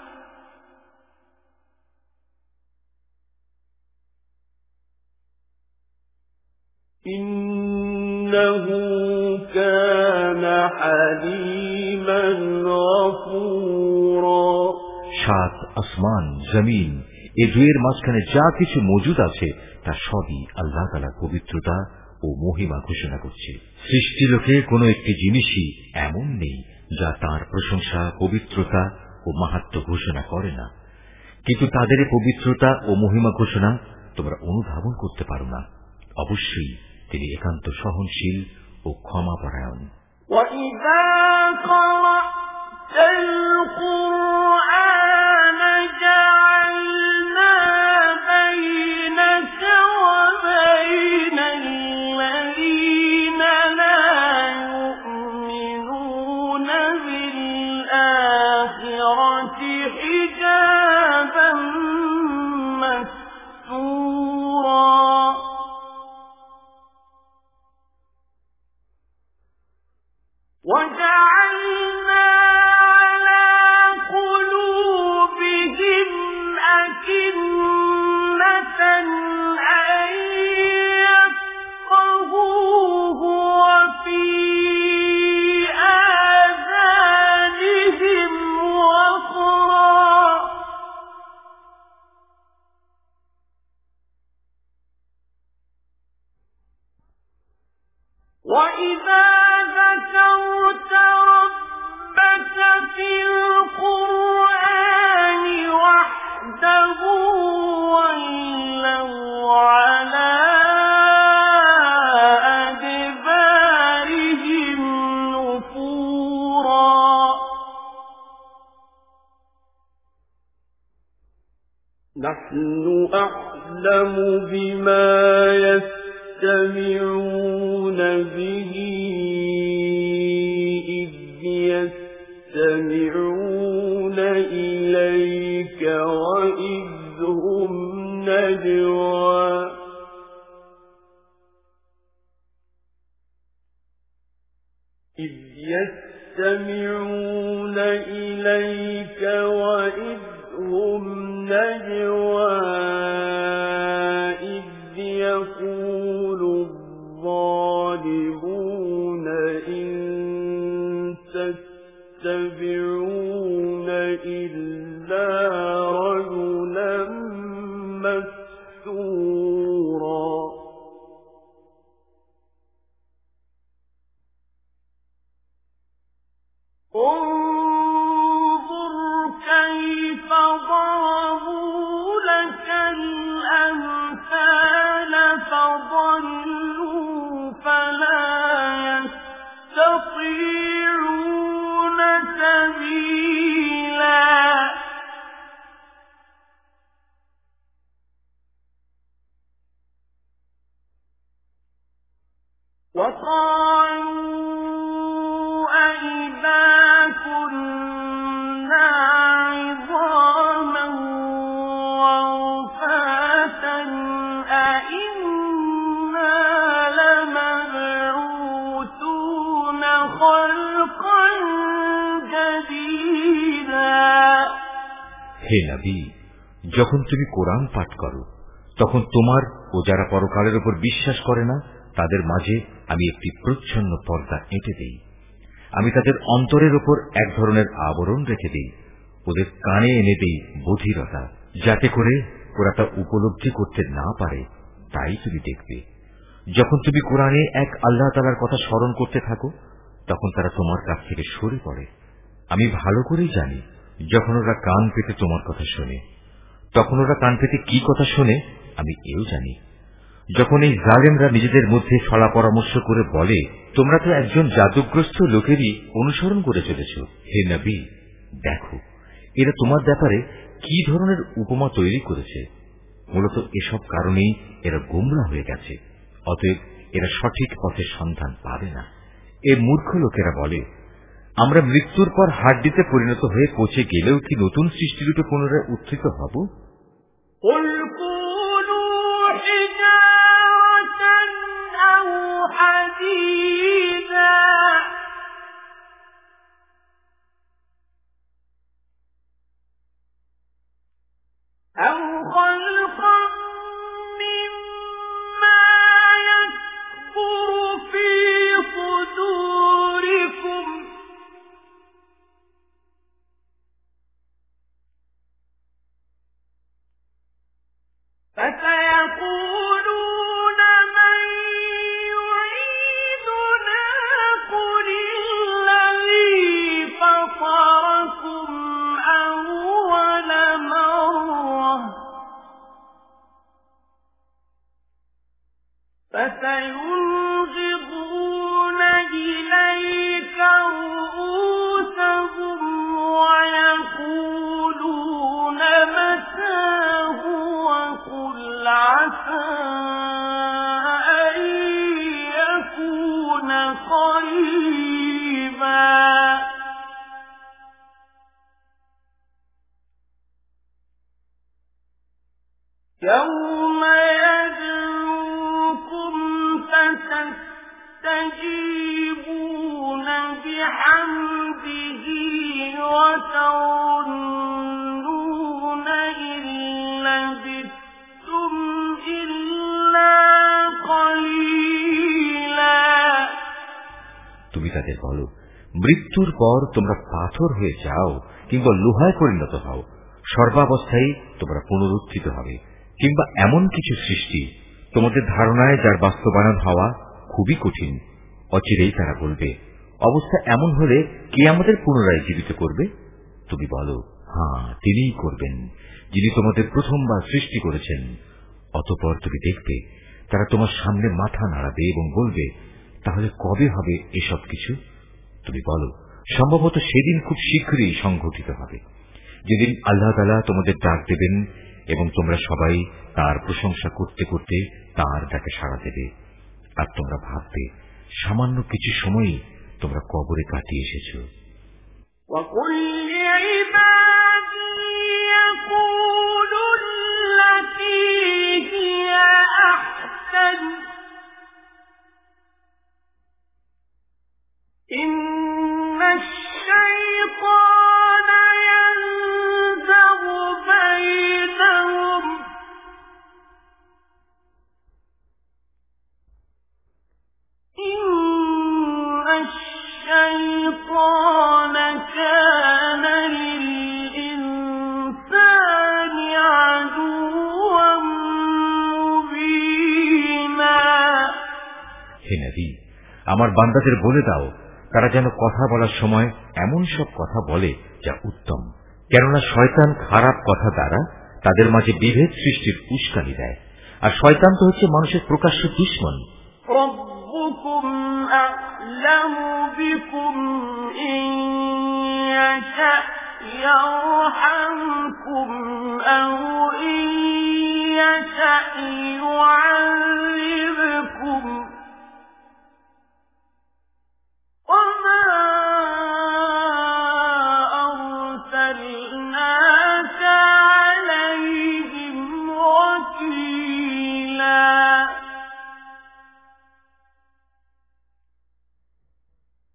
[SPEAKER 2] ইন্নাহু কানা হালিমান গফুরা।
[SPEAKER 1] সাত আসমান, জমিন, এ দুয়ের মাঝখানে যা কিছু মজুদ আছে তা সবই আল্লাহ তাআলার পবিত্রতা ও মহিমা ঘোষণা করছে। সৃষ্টিলোকে কোনো একটি জিনিসই এমন নেই যা তার প্রশংসা, পবিত্রতা ও মাহাত্ম্য ঘোষণা করে না, কিন্তু তাদের পবিত্রতা ও মহিমা ঘোষণা তোমরা অনুধাবন করতে পারো না। অবশ্যই তিনি একান্ত সহনশীল ও ক্ষমাপরায়ণ।
[SPEAKER 2] وَإِذَا قَرَأْتَ الْقُرْآنَ جَعَلْنَا بَيْنَكَ وَبَيْنَ الَّذِينَ لَا يُؤْمِنُونَ بِالْآخِرَةِ حِجَابًا مَّسْتُورًا وَجَعَلْنَا عَلَى قُلُوبِهِمْ أَكِنَّةً أَن يَفْقَهُوهُ وَفِي آذَانِهِمْ وَقْرًا وَإِذَا ذَكَرْتَ رَبَّكَ فِي الْقُرْآنِ وَحْدَهُ وَلَّوْا عَلَى أَدْبَارِهِمْ نُفُورًا نَحْنُ أَعْلَمُ بِمَا يَسْتَمِعُونَ بِهِ إِذْ يَسْتَمِعُونَ إِلَيْكَ وَإِذْ هُمْ نَجْوَى إِذْ يَسْتَمِعُونَ إِلَيْكَ وَإِذْ هُمْ نَجْوَى إِذْ يَقُولُ الظَّالِمُونَ إِن تَتَّبِعُونَ إِلَّا رَجُلًا مَّسْحُورًا انظُرْ كَيْفَ ضَرَبُوا لَكَ الْأَمْثَالَ فَضَلُّوا فَلَا يَسْتَطِيعُونَ سَبِيلًا
[SPEAKER 1] হে নবী, যখন তুমি কোরআন পাঠ করো তখন তোমার ও যারা পরকালের উপর বিশ্বাস করে না তাদের মাঝে আমি একটি প্রচ্ছন্ন পর্দা এঁটে দেই। আমি তাদের অন্তরের উপর এক ধরনের আবরণ রেখে দেই, ওদের কানে এনে দেই বধিরতা, যাতে করে ওরা তা উপলব্ধি করতে না পারে। তাই তুমি দেখবে যখন তুমি কোরআনে এক আল্লাহ তাআলার কথা স্মরণ করতে থাকো তখন তারা তোমার কাছ থেকে সরে পড়ে। আমি ভালো করেই জানি যখন ওরা কান পেতে তোমার কথা শোনে, তখন ওরা কান পেতে কি কথা শোনে আমি এও জানি। যখন এই জালেমরা নিজেদের মধ্যে ফলা পরামর্শ করে বলে, তোমরা তো একজন জাদুগ্রস্ত লোকেরই অনুসরণ করে চলেছ, হে নবী দেখো এরা তোমার ব্যাপারে কি ধরনের উপমা তৈরি করেছে। মূলত এসব কারণেই এরা গোমরা হয়ে গেছে, অতএব এরা সঠিক পথের সন্ধান পাবে না। এ মূর্খ লোকেরা বলে, আমরা মৃত্যুর পর হাড্ডিতে পরিণত হয়ে পচে গেলেও কি নতুন সৃষ্টিরূপে পুনরায় উত্থিত হব?
[SPEAKER 2] أو خلقا مما يكبر في صدوركم فسيقولون من يعيدنا قل الذي فطركم أول مرة فسينغضون إليك رؤوسهم ويقولون متى هو قل عسى أن يكون قريبا يوم يدعوكم فتستجيبون بحمده وتظنون إن لبثتم إلا قليلا।
[SPEAKER 1] তুমি তাদের বলো, মৃত্যুর পর তোমরা পাথর হয়ে যাও কিংবা লোহায় পরিণত হও, সর্বাবস্থায় তোমরা পুনরুত্থিত হবে, কিংবা এমন কিছু সৃষ্টি তোমাদের ধারণায় যার বাস্তবায়ন হওয়া খুবই কঠিন। অচিরেই তারা বলবে, অবস্থা এমন হলে কে আমাদের পুনরায় জীবিত করবে? তুমি বলো, হ্যাঁ তিনিই করবেন, যিনি তোমাদের প্রথমবার সৃষ্টি করেছেন। অতঃপর তুমি দেখবে তারা তোমার সামনে মাথা নাড়াবে এবং বলবে, তাহলে কবে হবে এসব কিছু? তুমি বলো, সম্ভবত সেদিন খুব শীঘ্রই সংঘটিত হবে, যেদিন আল্লাহ তাআলা তোমাদের ডাক দেবেন এবং তোমরা সবাই তার প্রশংসা করতে করতে তার ডাকে সাড়া দেবে। আর তোমরা ভাববে সামান্য কিছু সময়ই তোমরা কবরে কাটিয়ে এসেছ।
[SPEAKER 2] وَقُلْ لِعِبَادِي يَقُولُوا الَّتِي هِيَ أَحْسَنُ إِنَّ الشَّيْطَانَ يَنزَغُ بَيْنَهُمْ إِنَّ الشَّيْطَانَ كَانَ لِلْإِنسَانِ عَدُوًّا مُبِينًا।
[SPEAKER 1] হে নবী, আমার বান্দাদের বলে দাও তারা যেন কথা বলার সময় এমন সব কথা বলে যা উত্তম, কেননা শয়তান খারাপ কথা দ্বারা তাদের মাঝে বিভেদ সৃষ্টির উস্কানি দেয়, আর শয়তান তো হচ্ছে মানুষের প্রকাশ্য দুশমন।
[SPEAKER 2] ربكم أعلم بكم إن يشأ يرحمكم أو إن يشأ يعذبكم وما أرسلناك عليهم وكيلا।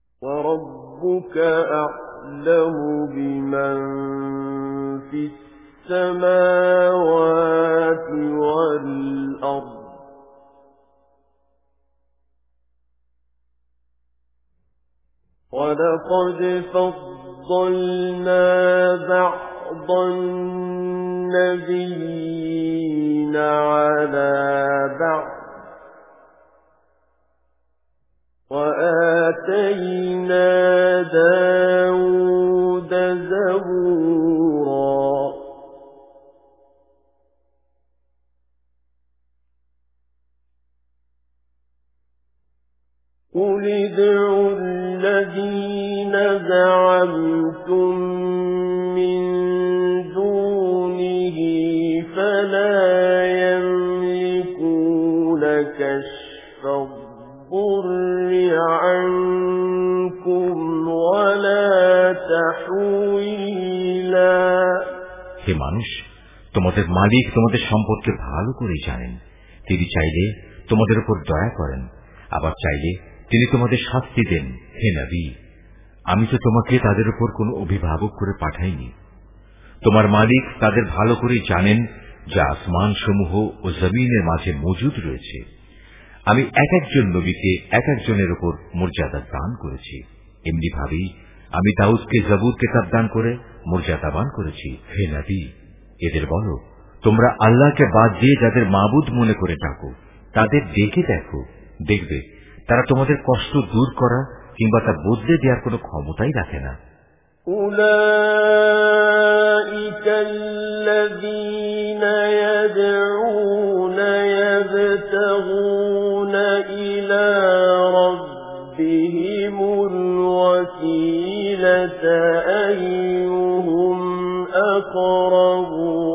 [SPEAKER 2] وربك أعلم بمن في السماوات والأرض ولقد فضلنا بعض النبيين على بعض وآتينا داود زبورا قل ادعوا الذين زعمتم من دونه فلا يملكون كشف الضر عنكم ولا تحويلا
[SPEAKER 1] হে মানুষ, তোমাদের মালিক তোমাদের সম্পর্কে ভালো করে জানেন। তিনি চাইলে তোমাদের উপর দয়া করেন, আবার চাইলে তিনি তোমাদের শাস্তি দেন। হে নবী, আমি তো তোমাকে তাদের উপর কোনো অভিভাবক করে পাঠাইনি। তোমার মালিক তাদের ভালো করে জানেন যা আসমান সমূহ ও জমিনের মাঝে মজুদ রয়েছে। আমি এক একজন নবীকে এক একজনের উপর মর্যাদা দান করেছি। এমনি ভাবেই আমি দাউদকে জবুর কিতাব দান করে মর্যাদাবান করেছি। হে নবী, এদের বলো, তোমরা আল্লাহকে বাদ দিয়ে যাদের মাবুদ মনে করে ডাকো, তাদের ডেকে দেখো, দেখবে তারা তোমাদের কষ্ট দূর করা কিংবা তা বদলে দেওয়ার কোনো ক্ষমতাই রাখে না।
[SPEAKER 2] أولئك الذين يدعون يبتغون إلى ربهم الوسيلة أيهم أقرب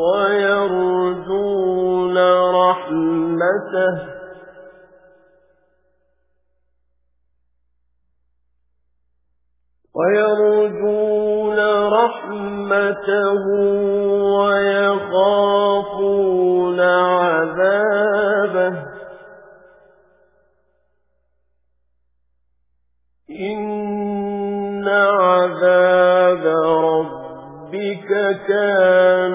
[SPEAKER 2] ويرجون رحمته ويرجون رحمته ويخافون عذابه إن عذاب ربك كان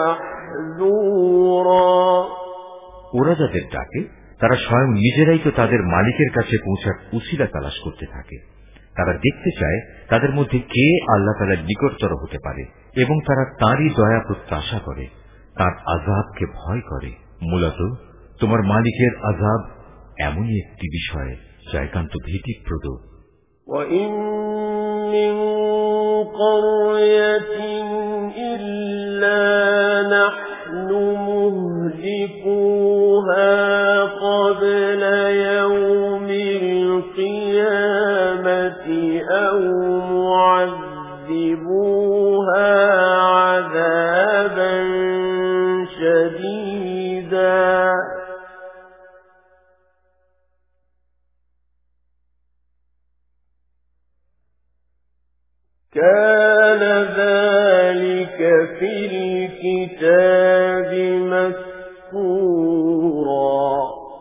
[SPEAKER 2] محذورا
[SPEAKER 1] ওরা যাদের ডাকে তারা স্বয়ং নিজেরাই তো তাদের মালিকের কাছে পৌঁছার উসিলা তালাশ করতে থাকে। তারা দেখতে চায় তাদের মধ্যে কে আল্লাহ তাআলার নিকটতর হতে পারে এবং তারা তাঁরই দয়া প্রত্যাশা করে, তার আযাবকে ভয় করে। মূলত তোমার মালিকের আযাব এমনই একটি বিষয় যা একান্ত ভীতিপ্রদ।
[SPEAKER 2] وَإِن مِّن قَرْيَةٍ إِلَّا نَحْنُ مُهْلِكُوهَا قَبْلَ يَوْمِ الْقِيَامَةِ أَوْ مُعَذِّبُوهَا عَذَابًا شَدِيدًا كان ذلك في الكتاب مسطورا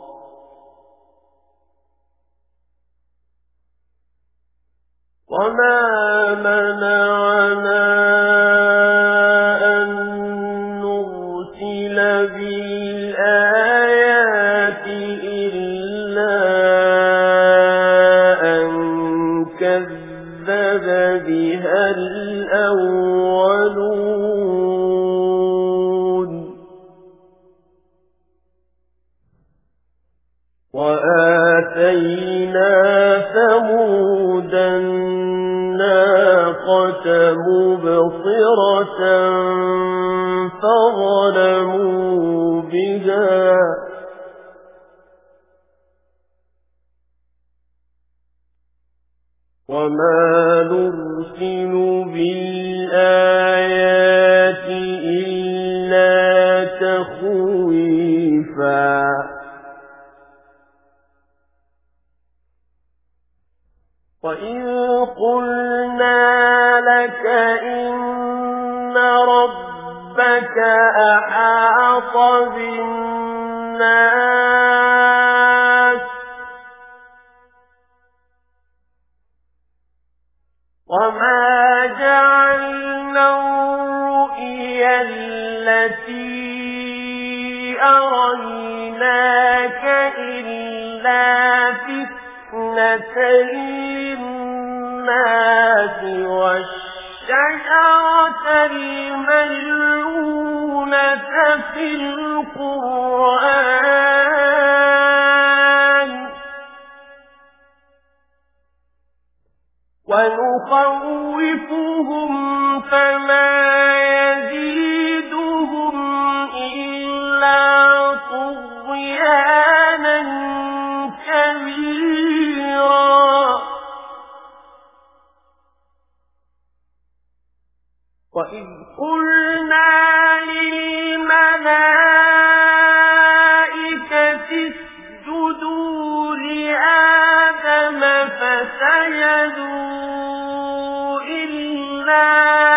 [SPEAKER 2] وما منعنا أن نرسل بالآيات إلا أن كذب بها الأولون وآتينا ثمود الناقة مبصرة فظلموا بها وما نرسل بالآيات إلا تخويفا وإذ قلنا لك إن ربك أحاط بالناس وما جعلنا الرؤيا التي أريناك إلا فتنة للناس والشجرة الملعونة في القرآن ونخوفهم فما يزيدهم إلا طغيانا كبيرا وإذ قلنا للملائكة اسجدوا لآدم فسجدوا إلا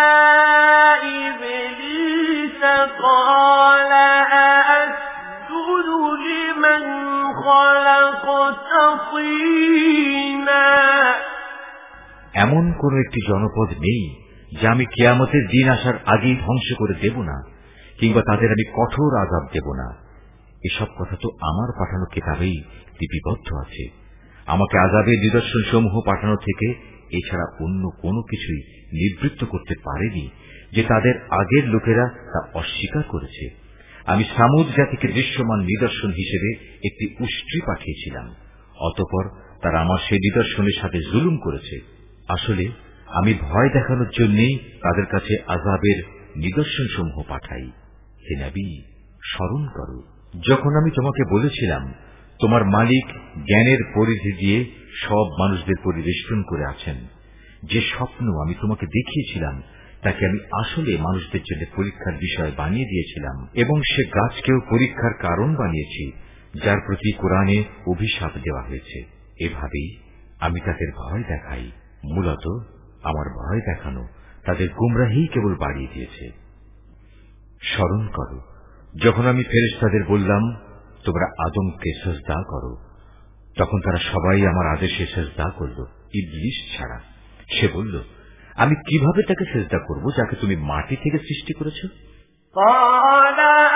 [SPEAKER 2] إبليس قال أأسجد لمن خلقت طينا
[SPEAKER 1] এমন কোন একটি জনপদ নেই যা আমি কিয়ামতের দিন আসার আগেই ধ্বংস করে দেব না, কিংবা তাদের আমি কঠোর আযাব দেব না। এসব কথা তো আমার পাঠানো কিতাবেই লিপিবদ্ধ আছে। আমাকে আযাবের নিদর্শন সমূহ পাঠানো থেকে এছাড়া অন্য কোনো কিছুই নিবৃত্ত করতে পারেনি যে তাদের আগের লোকেরা তা অস্বীকার করেছে। আমি সামুদ জাতিকে দৃশ্যমান নিদর্শন হিসেবে একটি উষ্ট্রি পাঠিয়েছিলাম, অতঃপর তারা আমার সেই নিদর্শনের সাথে জুলুম করেছে। আসলে আমি ভয় দেখানোর জন্যই তাদের কাছে আযাবের নিদর্শন সমূহ পাঠাই। হে নবী, স্মরণ করো যখন আমি তোমাকে বলেছিলাম তোমার মালিক জ্ঞানের পরিধি দিয়ে সব মানুষদের পরিবেষ্টন করে আছেন। যে স্বপ্ন আমি তোমাকে দেখিয়েছিলাম তাকে আমি আসলে মানুষদের জন্য পরীক্ষার বিষয় বানিয়ে দিয়েছিলাম, এবং সে গাছকেও পরীক্ষার কারণ বানিয়েছি যার প্রতি কোরআনে অভিশাপ দেওয়া হয়েছে। এভাবেই আমি তাদের ভয় দেখাই। মূলত আমার ভয় দেখানো তাদের গুমরাহি কেবল বাড়িয়ে দিয়েছে। স্মরণ করো যখন আমি ফেরেশতাদের বললাম তোমরা আদমকে সিজদা করো, তখন তারা সবাই আমার আদেশে সিজদা করল, ইবলিস ছাড়া। সে বলল, আমি কিভাবে তাকে সিজদা করব যাকে তুমি মাটি থেকে সৃষ্টি করেছো?
[SPEAKER 2] قال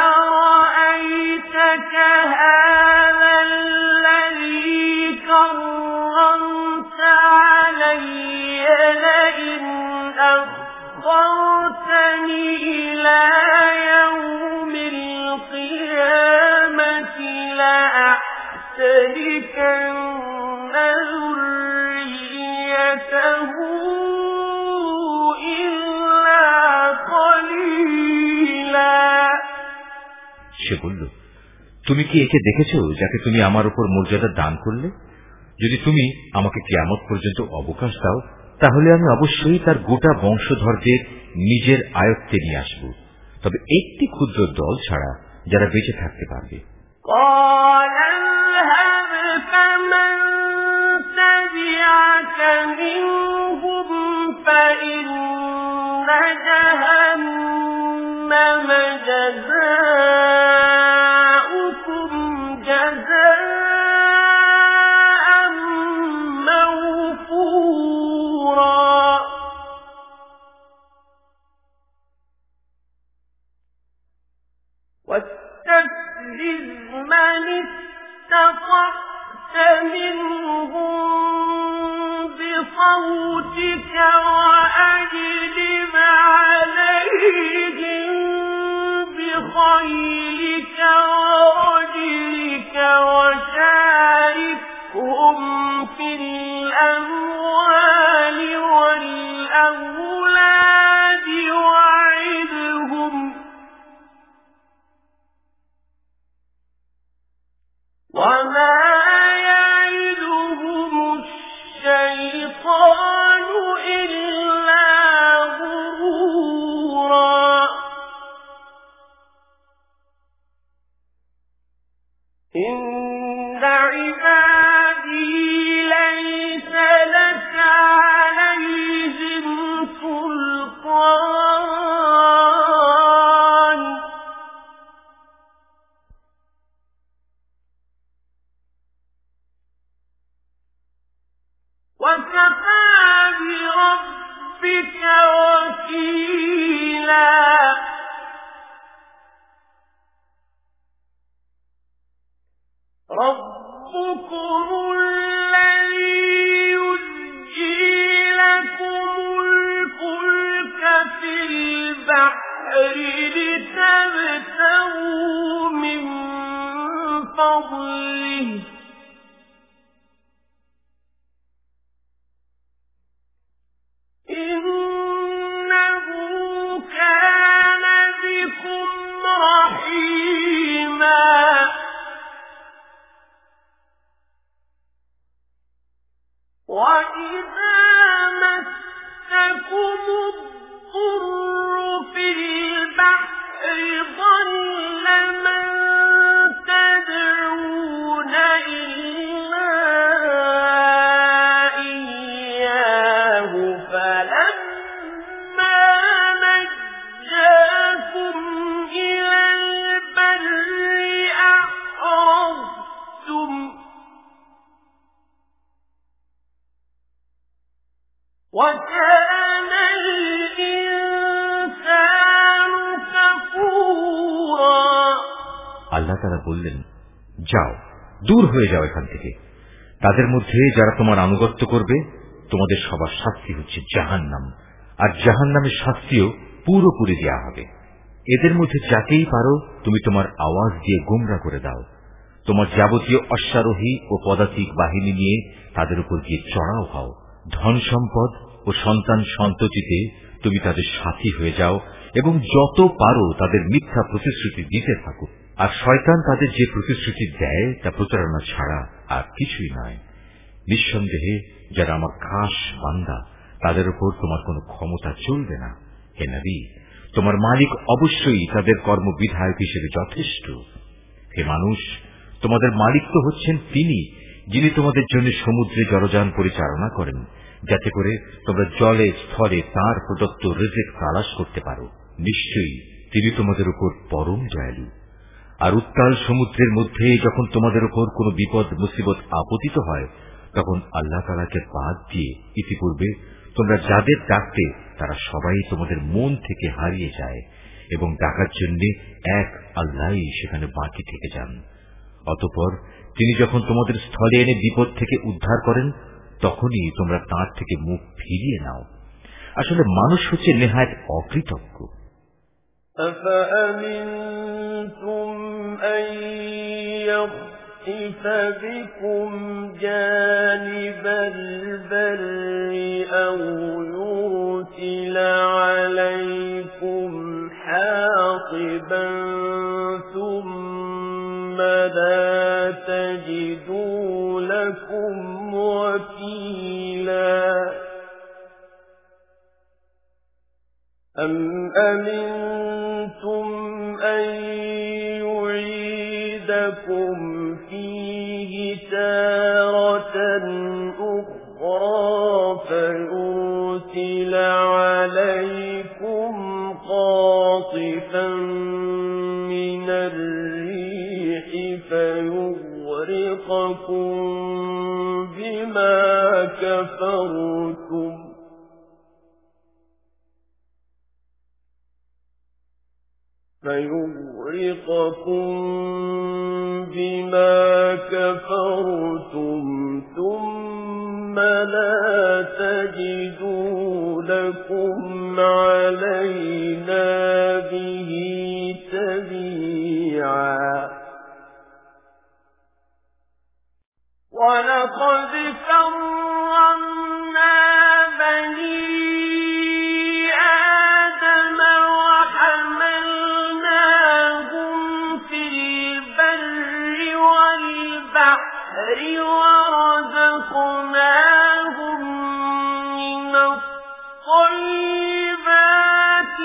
[SPEAKER 2] أرأيتك هذا الذي كرمت علي لئن أخرتني إلى يوم القيامة لأحتركن ذريته إلا قليلا।
[SPEAKER 1] সে বলল, তুমি কি একে দেখেছো যাকে তুমি আমার উপর মর্যাদা দান করলে? যদি তুমি আমাকে কিয়ামত পর্যন্ত অবকাশ দাও তাহলে আমি অবশ্যই তার গোটা বংশধরদের নিজের আয়ত্তে নিয়ে আসব, তবে একটি ক্ষুদ্র দল ছাড়া যারা বেঁচে থাকতে পারবে।
[SPEAKER 2] واستفزز من استطعت منهم بصوتك وأجلب عليهم بخيلك ورجلك وشاركهم في الأموال والأولاد وعدهم وما يعدهم الشيطان إلا غرورا لتبتغوا من فضله إنه كان بكم رحيما وإذا مسكم الضر في البحر ضل من تدعون إلا إياه فلما نجاكم إلى البر أعرضتم وكان الإنسان كفورا
[SPEAKER 1] আল্লাহ তাআলা বললেন, যাও, দূর হয়ে যাও এখান থেকে। তাদের মধ্যে যারা তোমার আনুগত্য করবে তোমাদের সবার শাস্তি হচ্ছে জাহান্নাম, আর জাহান্নামের শাস্তিও পুরোপুরি দেয়া হবে। এদের মধ্যে যাকেই পারো তুমি তোমার আওয়াজ দিয়ে গোমরা করে দাও। তোমার যাবতীয় অশ্বারোহী ও পদাতিক বাহিনী নিয়ে তাদের উপর গিয়ে চড়াও হও। ধন সম্পদ ও সন্তান সন্ততিতে তুমি তাদের সাথী হয়ে যাও এবং যত পারো তাদের মিথ্যা প্রতিশ্রুতি দিতে থাকো। আর শয়তান তাদের যে প্রতিশ্রুতি দেয় তা প্রতারণা ছাড়া আর কিছুই নয়। নিঃসন্দেহে যারা আমার খাস বান্দা তাদের উপর তোমার কোনো ক্ষমতা চলবে না। হে নবী, তোমার মালিক অবশ্যই তাদের কর্মবিধায়ক হিসেবে যথেষ্ট। হে মানুষ, তোমাদের মালিক তো হচ্ছেন তিনি, যিনি তোমাদের জন্য সমুদ্রে জলযান পরিচালনা করেন, যাতে করে তোমরা জলে স্থলে তাঁর প্রদত্ত রিজিক তালাশ করতে পারো। নিশ্চয়ই তিনি তোমাদের উপর পরম দয়ালু। আর উত্তাল সমুদ্রের মধ্যে যখন তোমাদের উপর কোনো বিপদ মুসিবত আপতিত হয়, তখন আল্লাহ তাআলাকে বাদ দিয়ে ইতিপূর্বে তোমরা যাদের ডাকতে তারা সবাই তোমাদের মন থেকে হারিয়ে যায় এবং ডাকার জন্য এক আল্লাহই সেখানে বাকি থেকে যান। অতঃপর তিনি যখন তোমাদের স্থলে এনে বিপদ থেকে উদ্ধার করেন তখনই তোমরা তাঁর থেকে মুখ ফিরিয়ে নাও। আসলে মানুষ হচ্ছে নেহায়েত অকৃতজ্ঞ।
[SPEAKER 2] أفأمنتم أن يخسف بكم جانب البر أو يرسل عليكم حاصبا ثم لا تجدوا لكم وكيلا أم أمنتم أن يعيدكم فيه تارة أخرى فيرسل عليكم قاصفا من الريح فيغرقكم بما كفرتم فيغرقكم بما كفرتم ثم لا تجدوا لكم علينا به تبيعا ولقد كرمنا بني آدم وحملناهم في البر والبحر ورزقناهم من الطيبات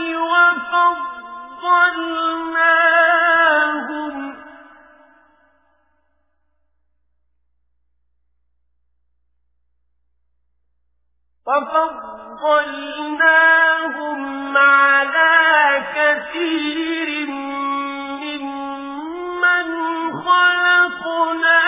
[SPEAKER 2] وفضلناهم وفضلناهم على كثير ممن خلقنا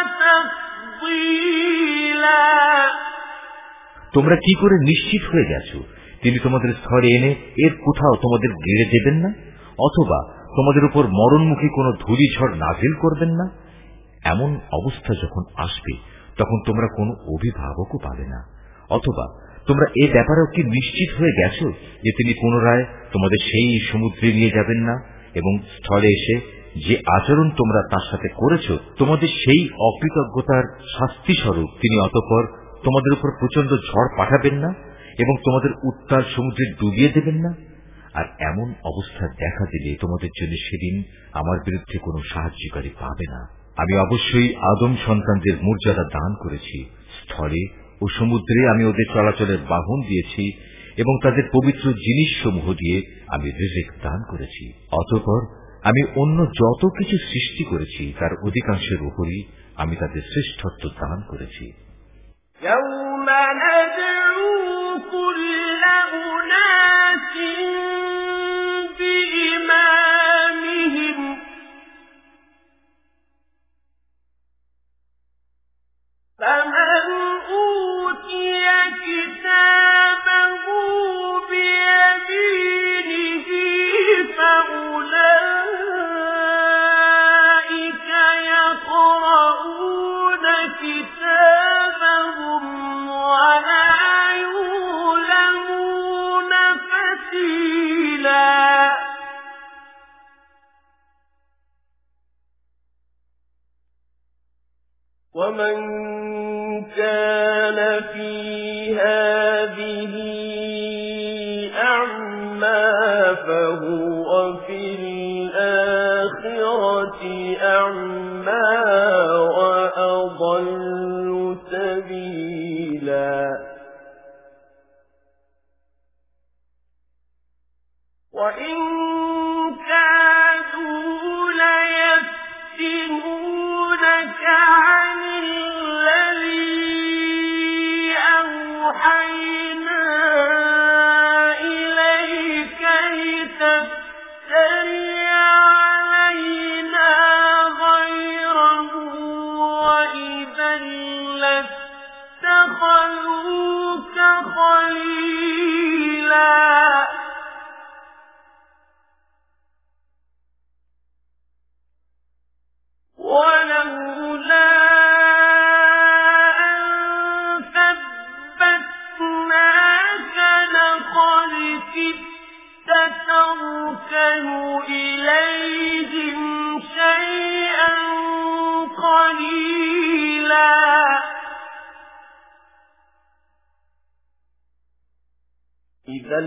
[SPEAKER 2] تفضيلا।
[SPEAKER 1] তোমরা কি করে নিশ্চিত হয়ে গেছো তিনি তোমাদের স্থলে এনে এর কোথাও তোমাদের গেড়ে দেবেন না, অথবা তোমাদের উপর মরণমুখী কোনো ধূলিঝড় নাজিল করবেন না? এমন অবস্থা যখন আসবে তখন তোমরা কোনো অভিভাবকও পাবে না, অথবা তোমরা এ ব্যাপারেও কি নিশ্চিত হয়ে গেছো যে তিনি পুনরায় তোমাদের সেই সমুদ্রে নিয়ে যাবেন না, এবং স্থলে এসে যে আচরণ তোমরা তার সাথে করেছ তোমাদের সেই অকৃতজ্ঞতার শাস্তি স্বরূপ তিনি অতঃপর তোমাদের উপর প্রচন্ড ঝড় পাঠাবেন না এবং তোমাদের উত্তাল সমুদ্রে ডুবিয়ে দেবেন না? আর এমন অবস্থা দেখা দিলে তোমাদের জন্য সেদিন আমার বিরুদ্ধে কোনো সাহায্যকারী পাবে না। আমি অবশ্যই আদম সন্তানদের মর্যাদা দান করেছি। স্থলে ও সমুদ্রে আমি ওদের চলাচলের বাহন দিয়েছি এবং তাদের পবিত্র জিনিসসমূহ দিয়ে আমি রিজিক দান করেছি। অতঃপর আমি অন্য যত কিছু সৃষ্টি করেছি তার অধিকাংশের উপরই আমি তাদের শ্রেষ্ঠত্ব দান করেছি।
[SPEAKER 2] فمن أوتي كتابه بيمينه فأولئك يقرؤون كتابهم ولا يظلمون فتيلا ومن كان في هذه أعمى فهو في الآخرة أعمى وأضل سبيلا وإن كادوا ليفتنونك عن أوحينا إليك لتفتري علينا غيره وإذا لاتخذوك خليلا ولولا تركنوا إليهم شيئا قليلا إذا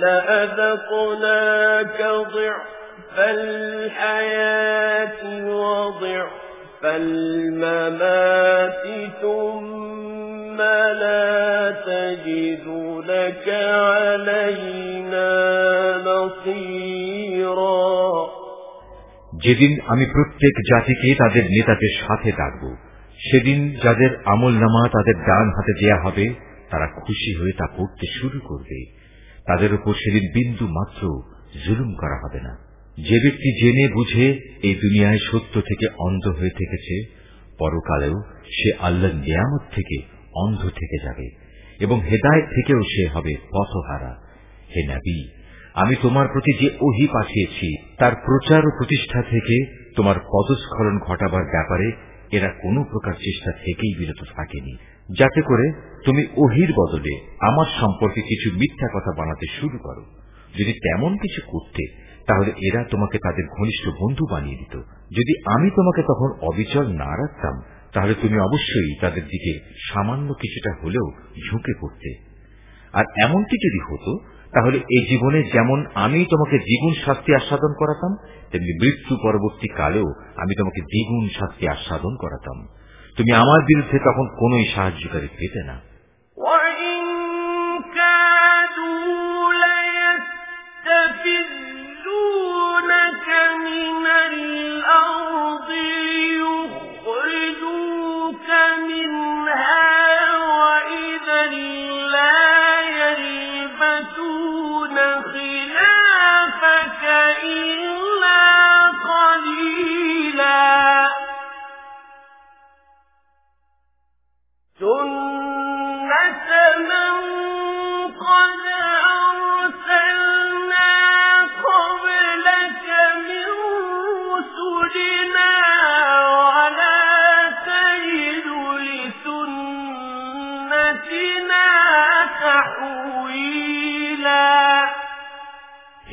[SPEAKER 2] لأذقناك ضعف الحياة وضعف الممات ثم لا تجد لك علينا نصيرا
[SPEAKER 1] যেদিন আমি প্রত্যেক জাতিকে তাদের নেতাদের সাথে ডাকব, সেদিন যাদের আমলনামা তাদের ডান হাতে দেয়া হবে তারা খুশি হয়ে তা পড়তে শুরু করবে। তাদের উপর সেদিন বিন্দু মাত্র জুলুম করা হবে না। যে ব্যক্তি জেনে বুঝে এই দুনিয়ায় সত্য থেকে অন্ধ হয়ে থেকেছে, পরকালেও সে আল্লাহর নিয়ামত থেকে অন্ধ থেকে যাবে এবং হেদায়েত থেকেও সে হবে পথহারা। হে নবী, আমি তোমার প্রতি যে ওহী পাঠিয়েছি তার প্রচার ও প্রতিষ্ঠা থেকে তোমার পদস্খলন ঘটাবার ব্যাপারে এরা কোনো প্রকার চেষ্টা থেকেই বিরত থাকেনি, যাতে করে তুমি ওহীর বদলে আমার সম্পর্কে কিছু মিথ্যা কথা বানাতে শুরু করো। যদি তেমন কিছু করতে তাহলে এরা তোমাকে তাদের ঘনিষ্ঠ বন্ধু বানিয়ে দিত। যদি আমি তোমাকে তখন অবিচল না রাখতাম তাহলে তুমি অবশ্যই তাদের দিকে সামান্য কিছুটা হলেও ঝুঁকে পড়তে। আর এমনটি যদি হতো তাহলে এই জীবনে যেমন আমি তোমাকে দ্বিগুণ শাস্তি আস্বাদন করাতাম, তেমনি মৃত্যু পরবর্তী কালেও আমি তোমাকে দ্বিগুণ শাস্তি আস্বাদন করাতাম। তুমি আমার বিরুদ্ধে তখন কোনোই সাহায্যকারী পেতে না।
[SPEAKER 2] سنة من قد أرسلنا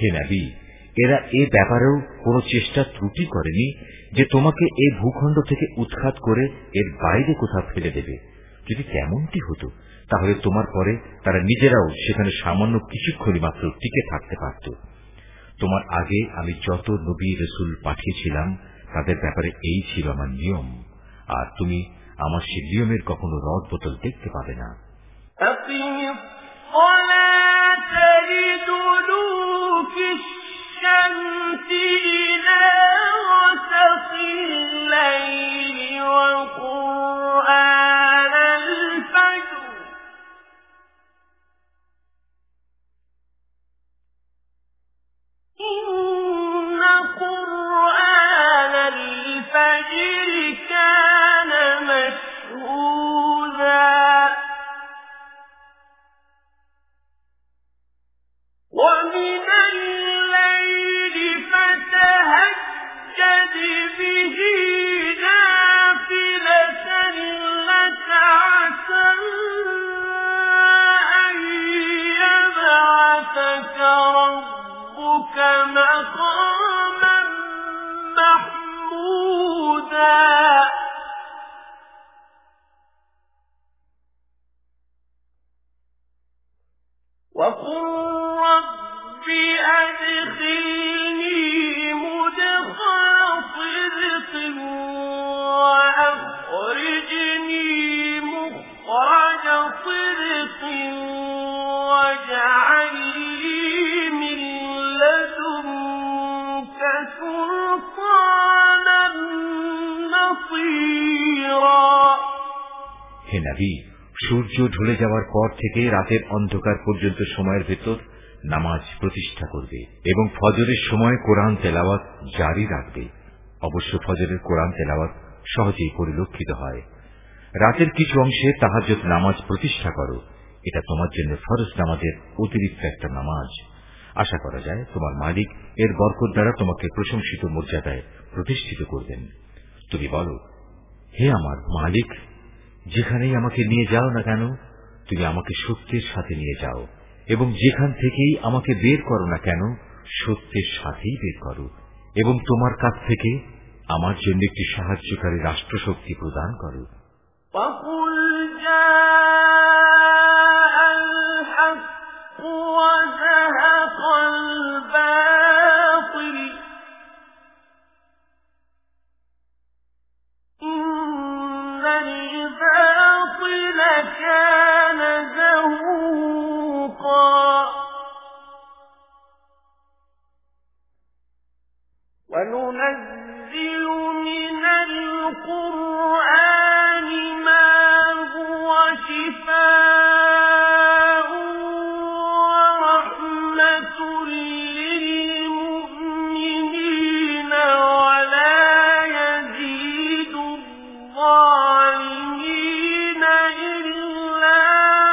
[SPEAKER 1] হে নবী, এরা এ ব্যাপারেও কোন চেষ্টা ত্রুটি করেনি যে তোমাকে এই ভূখণ্ড থেকে উৎখাত করে এর বাইরে কোথাও ফেলে দেবে। যদি তেমনটি হতো তাহলে তোমার পরে তারা নিজেরাও সেখানে সামান্য কিছুক্ষণই মাত্র টিকে থাকতে পারত। তোমার আগে আমি যত নবী রাসূল পাঠিয়েছিলাম তাদের ব্যাপারে এই ছিল আমার নিয়ম, আর তুমি আমার সেই নিয়মের কখনো রদ বদল দেখতে পাবে না। হে নবী, সূর্য ঢলে যাওয়ার পর থেকে রাতের অন্ধকার পর্যন্ত সময়ের ভেতর নামাজ প্রতিষ্ঠা করবে এবং ফজরের সময় কোরআন তেলাওয়াত জারি রাখবে। অবশ্য ফজরের কোরআন তেলাওয়াত সহজেই পরিলক্ষিত হয়। রাতের কিছু অংশে তাহাজ্জুদ নামাজ প্রতিষ্ঠা করো, এটা তোমার জন্য ফরজ নামাজের অতিরিক্ত একটা নামাজ। আশা করা যায় তোমার মালিক এর বরকত দ্বারা তোমাকে প্রশংসিত মর্যাদায় প্রতিষ্ঠিত করবেন। তুমি বলো, হে আমার মালিক, যেখানেই আমাকে নিয়ে যাও না কেন তুমি আমাকে সত্যের সাথে নিয়ে যাও, এবং যেখান থেকেই আমাকে বের করো না কেন সত্যের সাথেই বের করো, এবং তোমার কাছ থেকে আমার জন্য একটি সাহায্যকারী রাষ্ট্রশক্তি প্রদান করো।
[SPEAKER 2] وننزل من القرآن ما هو شفاء ورحمة للمؤمنين ولا يزيد الظالمين إلا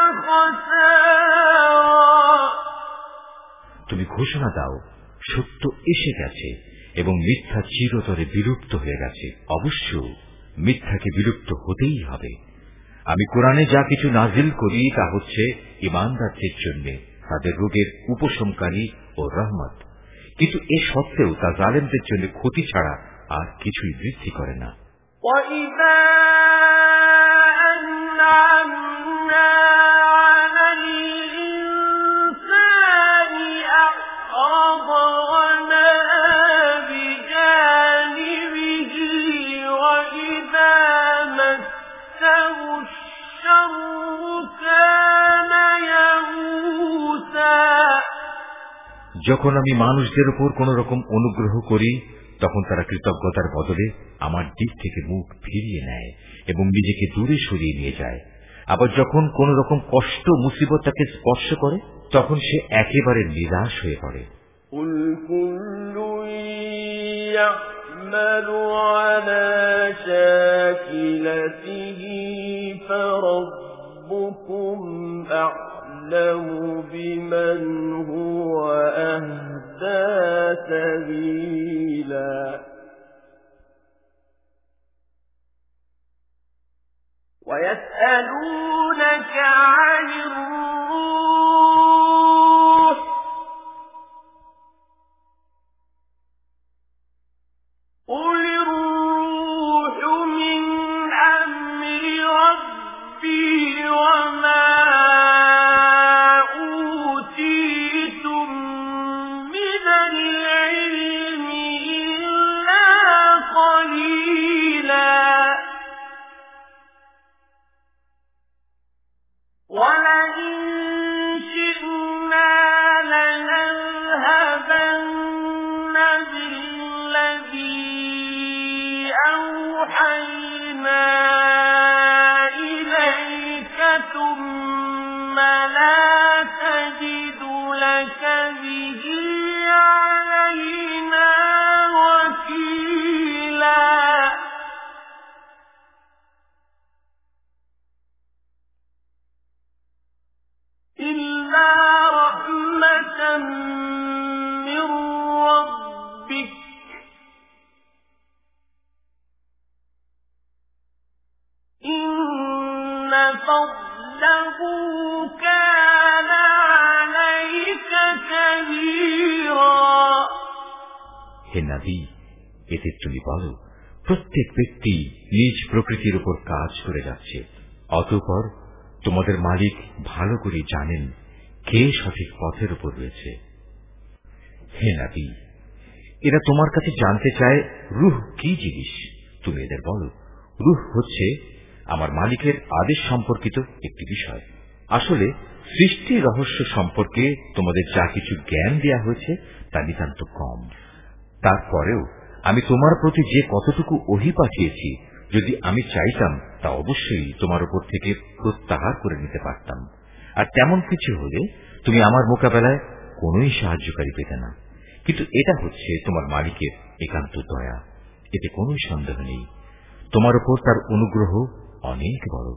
[SPEAKER 2] خسارا।
[SPEAKER 1] তুমি ঘোষণা দাও, সত্য এসে গেছে এবং মিথ্যা চিরতরে বিলুপ্ত হয়ে গেছে। অবশ্য মিথ্যাকে বিলুপ্ত হতেই হবে। আমি কোরআনে যা কিছু নাজিল করি তা হচ্ছে ঈমানদারদের জন্য তাদের রোগের উপশমকারী ও রহমত, কিন্তু এ সত্ত্বেও তা জালেমদের জন্য ক্ষতি ছাড়া আর কিছুই বৃদ্ধি করে না। যখন আমি মানুষদের উপর কোন রকম অনুগ্রহ করি তখন তারা কৃতজ্ঞতার বদলে আমার দিক থেকে মুখ ফিরিয়ে নেয় এবং নিজেকে দূরে সরিয়ে নিয়ে যায়। আবার যখন কোন রকম কষ্ট মুসিবত তাকে স্পর্শ করে তখন সে একেবারে নিরাশ হয়ে পড়ে।
[SPEAKER 2] أعلم بمن هو أهدى سبيلا ويسألونك عن الروح أوحينا إليك ثم لا تجد لك به علينا وكيلا إلا رحمة من ربك إن فضله كان عليك كبيرا
[SPEAKER 1] হে নবী, এতে তুমি বলো, প্রত্যেক ব্যক্তি নিজ প্রকৃতির উপর কাজ করে যাচ্ছে, অতঃপর তোমাদের মালিক ভালো করে জানেন কে সঠিক পথের উপর রয়েছে। হে নবী, এরা তোমার কাছে জানতে চায় রূহ কি জিনিস। তুমি এদের বলো, রূহ হচ্ছে আমার মালিকের আদেশ সম্পর্কিত একটি বিষয়। আসলে সৃষ্টি রহস্য সম্পর্কে তোমাদের যা কিছু জ্ঞান দেয়া হয়েছে তা নিতান্ত কম। তারপরেও আমি তোমার প্রতি যে কতটুকু ওহী পাঠিয়েছি, যদি আমি চাইতাম তা অবশ্যই তোমার উপর থেকে প্রত্যাহার করে নিতে পারতাম, আর তেমন কিছু হলে তুমি আমার মোকাবেলায় কোনই সাহায্যকারী পেতে না। কিন্তু এটা হচ্ছে তোমার মালিকের একান্ত দয়া, এতে কোন সন্দেহ নেই। তোমার উপর তার অনুগ্রহ অনেক বড়।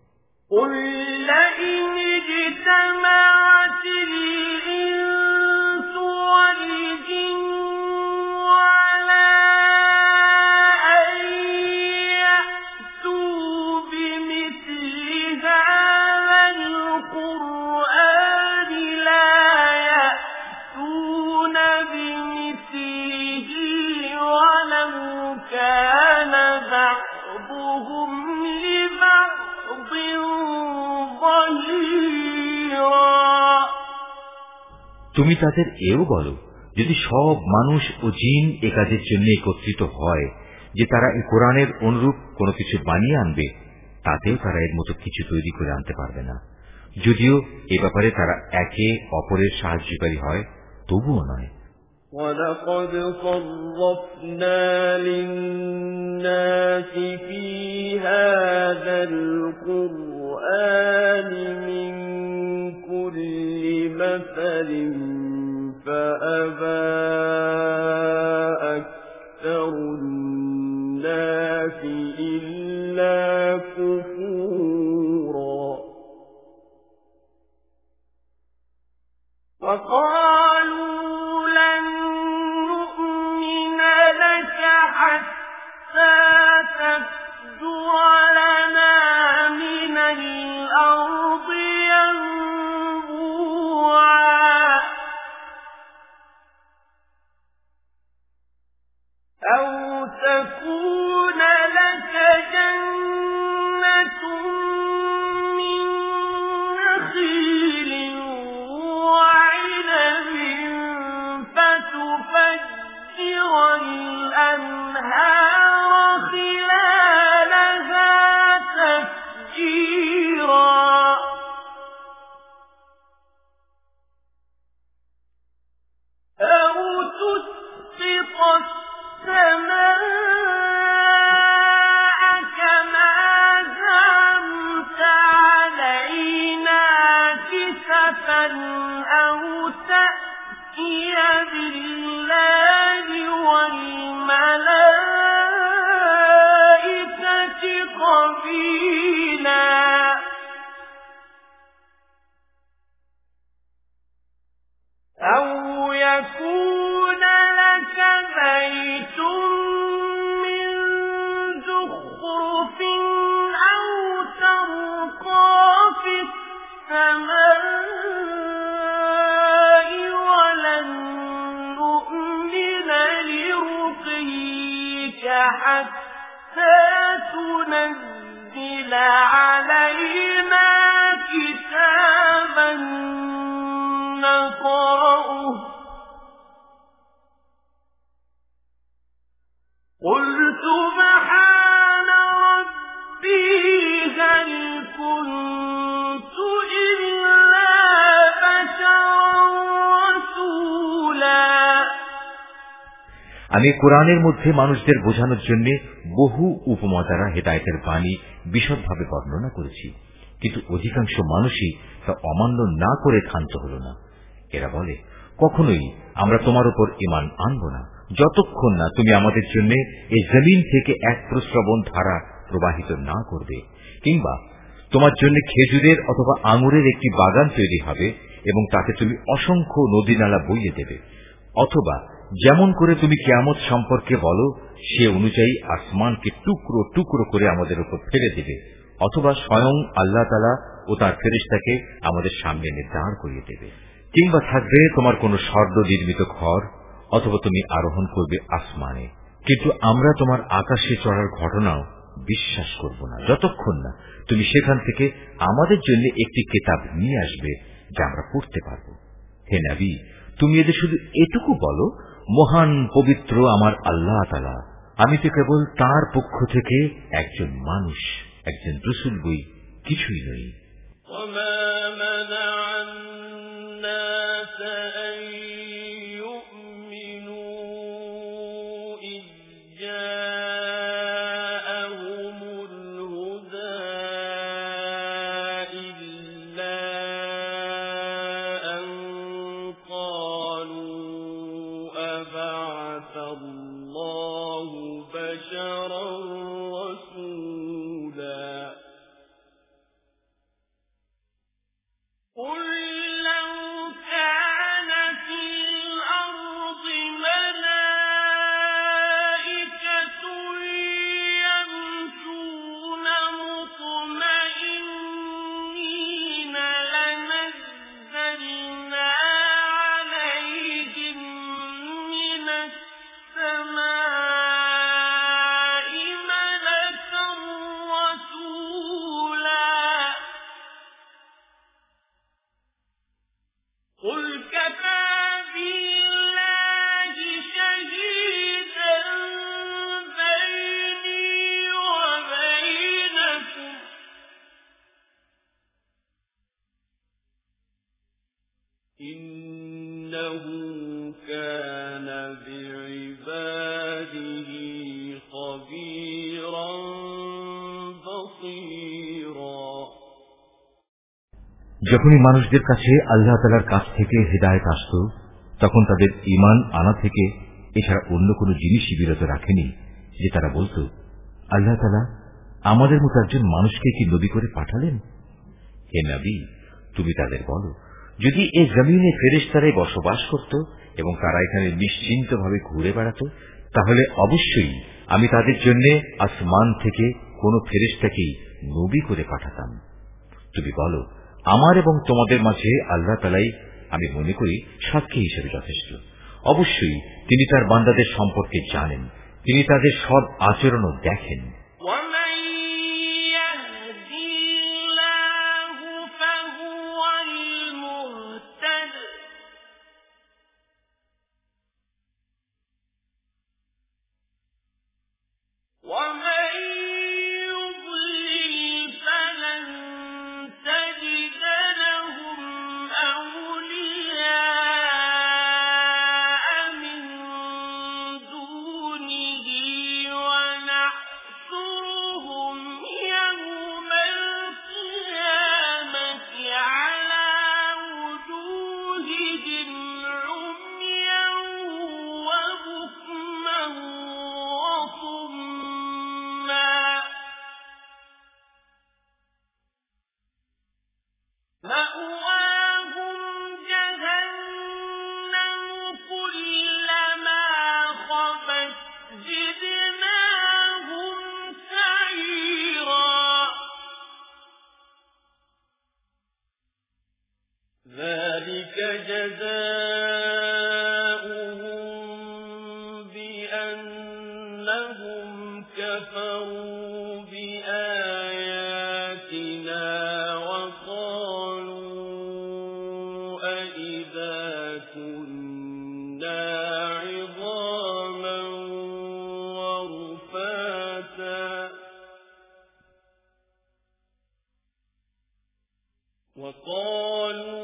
[SPEAKER 1] তুমি তাদের এও বলো, যদি সব মানুষ ও জিন এ কাজের জন্য একত্রিত হয় যে তারা এই কোরআনের অনুরূপ কোনো কিছু বানিয়ে আনবে, তাতেও তারা এর মতো কিছু তৈরি করে আনতে পারবে না। যদিও এ ব্যাপারে তারা একে অপরের সাহায্যকারী হয়, তবুও নয়।
[SPEAKER 2] وَلَقَدْ صَرَّفْنَا لِلنَّاسِ فِي هَذَا الْقُرْآنِ مِنْ كُلِّ مَثَلٍ فَأَبَى أَكْثَرُ النَّاسِ إِلَّا كُفُورًا وَقَالُوا لَن نُّؤْمِنَ لَكَ حَتَّى تَفْجُرَ لَنَا مِنَ الْأَرْضِ يَنبُوعًا أَوْ تَكُونَ لَكَ جَنَّةٌ مِّن نَّخِيلٍ وَعِنَبٍ فَتُفَجِّرَ الْأَنْهَارَ خِلَالَهَا تَفْجِيرًا أَوْ تُسْقِطَ السَّمَاءَ كَمَا زَعَمْتَ عَلَيْنَا كِسَفًا أَوْ تَأْتِيَ بِاللَّهِ وَالْمَلَائِكَةِ قَبِيلًا أَوْ يَكُونَ لَكَ بَيْتٌ مِّن زُخْرُفٍ أَوْ تَرْقَىٰ فِي السَّمَاءِ وَلَن نُّؤْمِنَ لِرُقِيِّكَ حَتَّىٰ تُنَزِّلَ عَلَيْنَا كِتَابًا نَّقْرَؤُهُ قُلْ سُبْحَانَ رَبِّي هَلْ كُنتُ إِلَّا بَشَرًا رَّسُولًا
[SPEAKER 1] আমি কোরআনের মধ্যে মানুষদের বোঝানোর জন্য বহু উপমা দ্বারা হেদায়েতের বাণী বিশদভাবে বর্ণনা করেছি, কিন্তু অধিকাংশ মানুষই তা অমান্য না করে ক্ষান্ত হল না। এরা বলে, কখনোই আমরা তোমার উপর ঈমান আনব না যতক্ষণ না তুমি আমাদের জন্য এই জমিন থেকে এক প্রস্রবণ ধারা প্রবাহিত না করবে, কিংবা তোমার জন্য খেজুরের অথবা আঙুরের একটি বাগান তৈরি হবে এবং তাতে তুমি অসংখ্য নদী নালা বইয়ে দেবে, অথবা যেমন করে তুমি কিয়ামত সম্পর্কে বলো সে অনুযায়ী আসমানকে টুকরো টুকরো করে আমাদের উপর ফেলে দেবে, অথবা স্বয়ং আল্লাহ তাআলা ও তার ফেরেশতাকে আমাদের সামনে এনে দাঁড় করিয়ে দেবে, কিংবা থাকবে তোমার কোন স্বর্ণ নির্মিত ঘর, অথবা তুমি আরোহণ করবে আসমানে, কিন্তু আমরা তোমার আকাশে চড়ার ঘটনাও বিশ্বাস করব না যতক্ষণ না তুমি সেখান থেকে আমাদের জন্য একটি কিতাব নিয়ে আসবে যা আমরা পড়তে পারব। হে নবী, তুমি এদের শুধু এটুকু বলো, মহান পবিত্র আমার আল্লাহ তাআলা, আমি তো কেবল তার পক্ষ থেকে একজন মানুষ, একজন রাসূল বই, কিছুই নই। যখনই মানুষদের কাছে আল্লাহ তাআলার কাছ থেকে হিদায়াত আসত, তখন তাদের ঈমান আনা থেকে এছাড়া অন্য কোন জিনিসই বিরত রাখেনি যে তারা বলত, আল্লাহ তাআলা আমাদের মতো একজন মানুষকে কি নবী করে পাঠালেন? হে নবী, তুমি তাদের বলো, যদি এই জমিনে ফেরেশতারাই বসবাস করত এবং তারা এখানে নিশ্চিন্তভাবে ঘুরে বেড়াত, তাহলে অবশ্যই আমি তাদের জন্য আসমান থেকে কোন ফেরেশতাকেই নবী করে পাঠাতাম। তুমি বলো, আমার এবং তোমাদের মাঝে আল্লাহ তাআলাই আমি মনে করি সাক্ষী হিসেবে যথেষ্ট। অবশ্যই তিনি তার বান্দাদের সম্পর্কে জানেন, তিনি তাদের সব আচরণও দেখেন।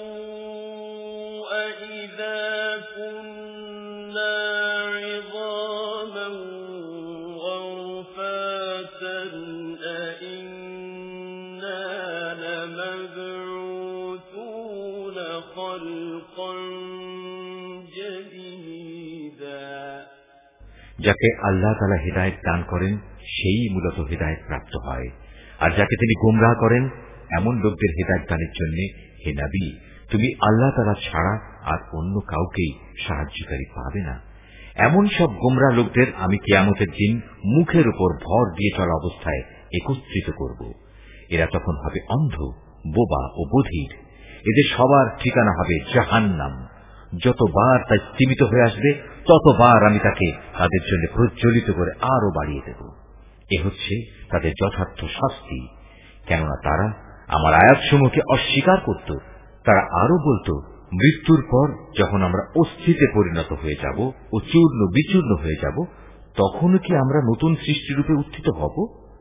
[SPEAKER 2] وقالوا أئذا كنا عظاما
[SPEAKER 1] যাকে আল্লাহ তাআলা হিদায়াত দান করেন সেই মূলত হিদায়াত প্রাপ্ত হয়, আর যাকে তিনি গোমরাহ করেন এমন লোকদের হিদায়াত দানের জন্য হে নবী তুমি আল্লাহ তাআলা ছাড়া আর অন্য কাউকেই সাহায্যকারী পাবে না। এমন সব গোমরাহ লোকদের আমি কিয়ামতের দিন মুখের উপর ভর দিয়ে চলা অবস্থায় একত্রিত করব। এরা তখন হবে অন্ধ, বোবা ও বধির। এদের সবার ঠিকানা হবে জাহান্নাম। যতবার তা স্তিমিত হয়ে আসবে ততবার আমি তাকে তাদের জন্য প্রজ্বলিত করে আরো বাড়িয়ে দেব। এ হচ্ছে তাদের যথার্থ শাস্তি, কেননা তারা আমার আয়াতসমূহকে অস্বীকার করত। তারা আরো বলতো, মৃত্যুর পর যখন আমরা অস্থিতে পরিণত হয়ে যাব ও চূর্ণ বিচূর্ণ হয়ে যাব, তখনও কি আমরা নতুন সৃষ্টিরূপে উত্থিত হব?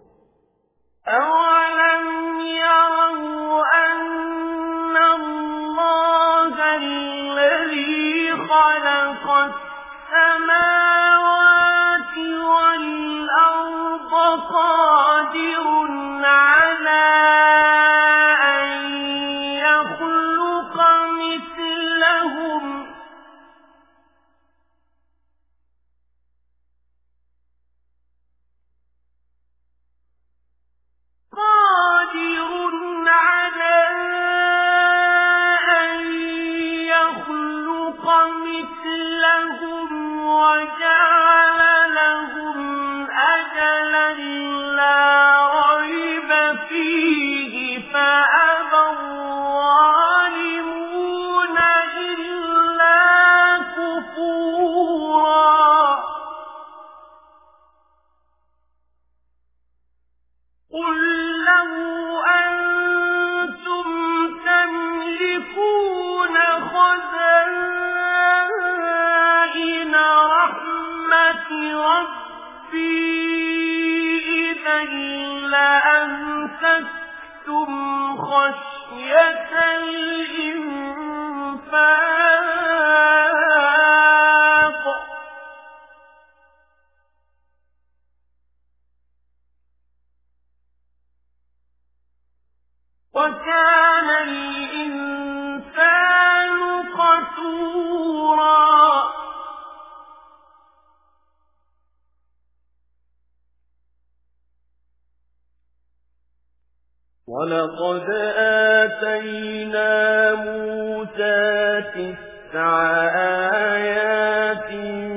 [SPEAKER 2] ولقد آتينا موسى تسع آيات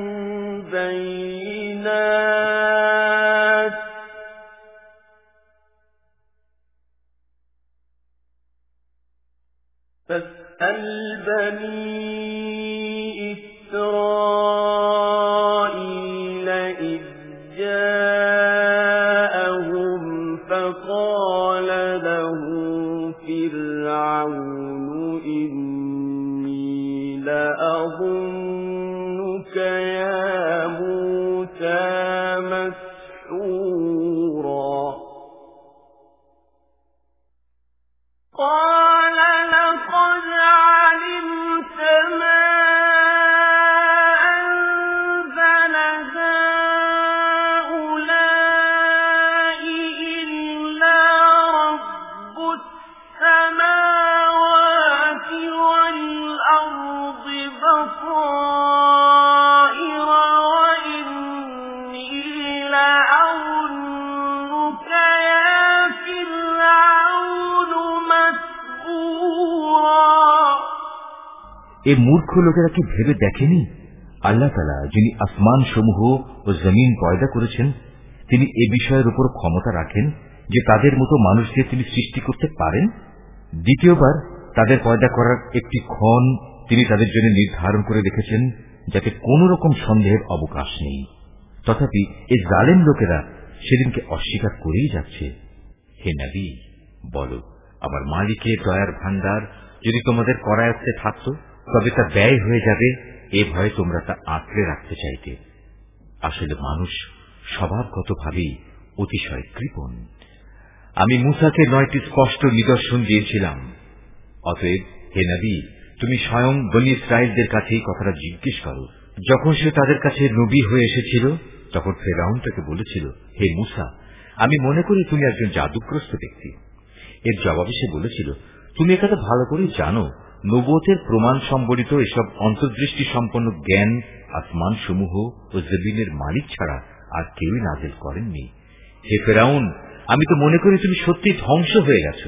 [SPEAKER 2] بينات فاسأل بني إسرائيل إذ جاءهم فقال له فرعون إني لأظنك يا موسى مسحورا قال لقد علمت ما
[SPEAKER 1] এ মূর্খ লোকেরা কি ভেবে দেখেনি আল্লাহ তাআলা যিনি আসমান সমূহ ও জমিন পয়দা করেছেন তিনি এ বিষয়ের উপর ক্ষমতা রাখেন যে তাদের মতো মানুষদের তিনি সৃষ্টি করতে পারেন। দ্বিতীয়বার তাদের পয়দা করার একটি ক্ষণ তিনি তাদের জন্য নির্ধারণ করে রেখেছেন যাতে কোন রকম সন্দেহের অবকাশ নেই। তথাপি এই জালেম লোকেরা সেদিনকে অস্বীকার করেই যাচ্ছে। হে নবী বলো, আমার মালিকের দয়ার ভান্ডার যদি তোমাদের করায়ত্তে থাকত তবে তা ব্যয় হয়ে যাবে, এ ভয়ে তোমরা তা আঁকড়ে রাখতে চাইতে। আসলে মানুষ স্বভাবগতভাবেই অতিশয় কৃপণ। আমি মূসাকে নয়টি স্পষ্ট নিদর্শন দিয়েছিলাম। অতএব হে নবী তুমি স্বয়ং বনী ইসরাইলদের কাছে এই কথাটা জিজ্ঞেস করো। যখন সে তাদের কাছে নবী হয়ে এসেছিল তখন ফেরাউন তাকে বলেছিল, হে মূসা, আমি মনে করি তুমি একজন জাদুগ্রস্ত ব্যক্তি। এর জবাবে সে বলেছিল, তুমি একথা ভালো করে জানো নবুয়তের প্রমাণ সম্বলিত এসব অন্তর্দৃষ্টি সম্পন্ন জ্ঞান আসমান সমূহ ও জমিনের মালিক ছাড়া আর কেউই নাযিল করেননি। হে ফিরআউন, আমি তো মনে করি তুমি সত্যি ধ্বংস হয়ে গেছো।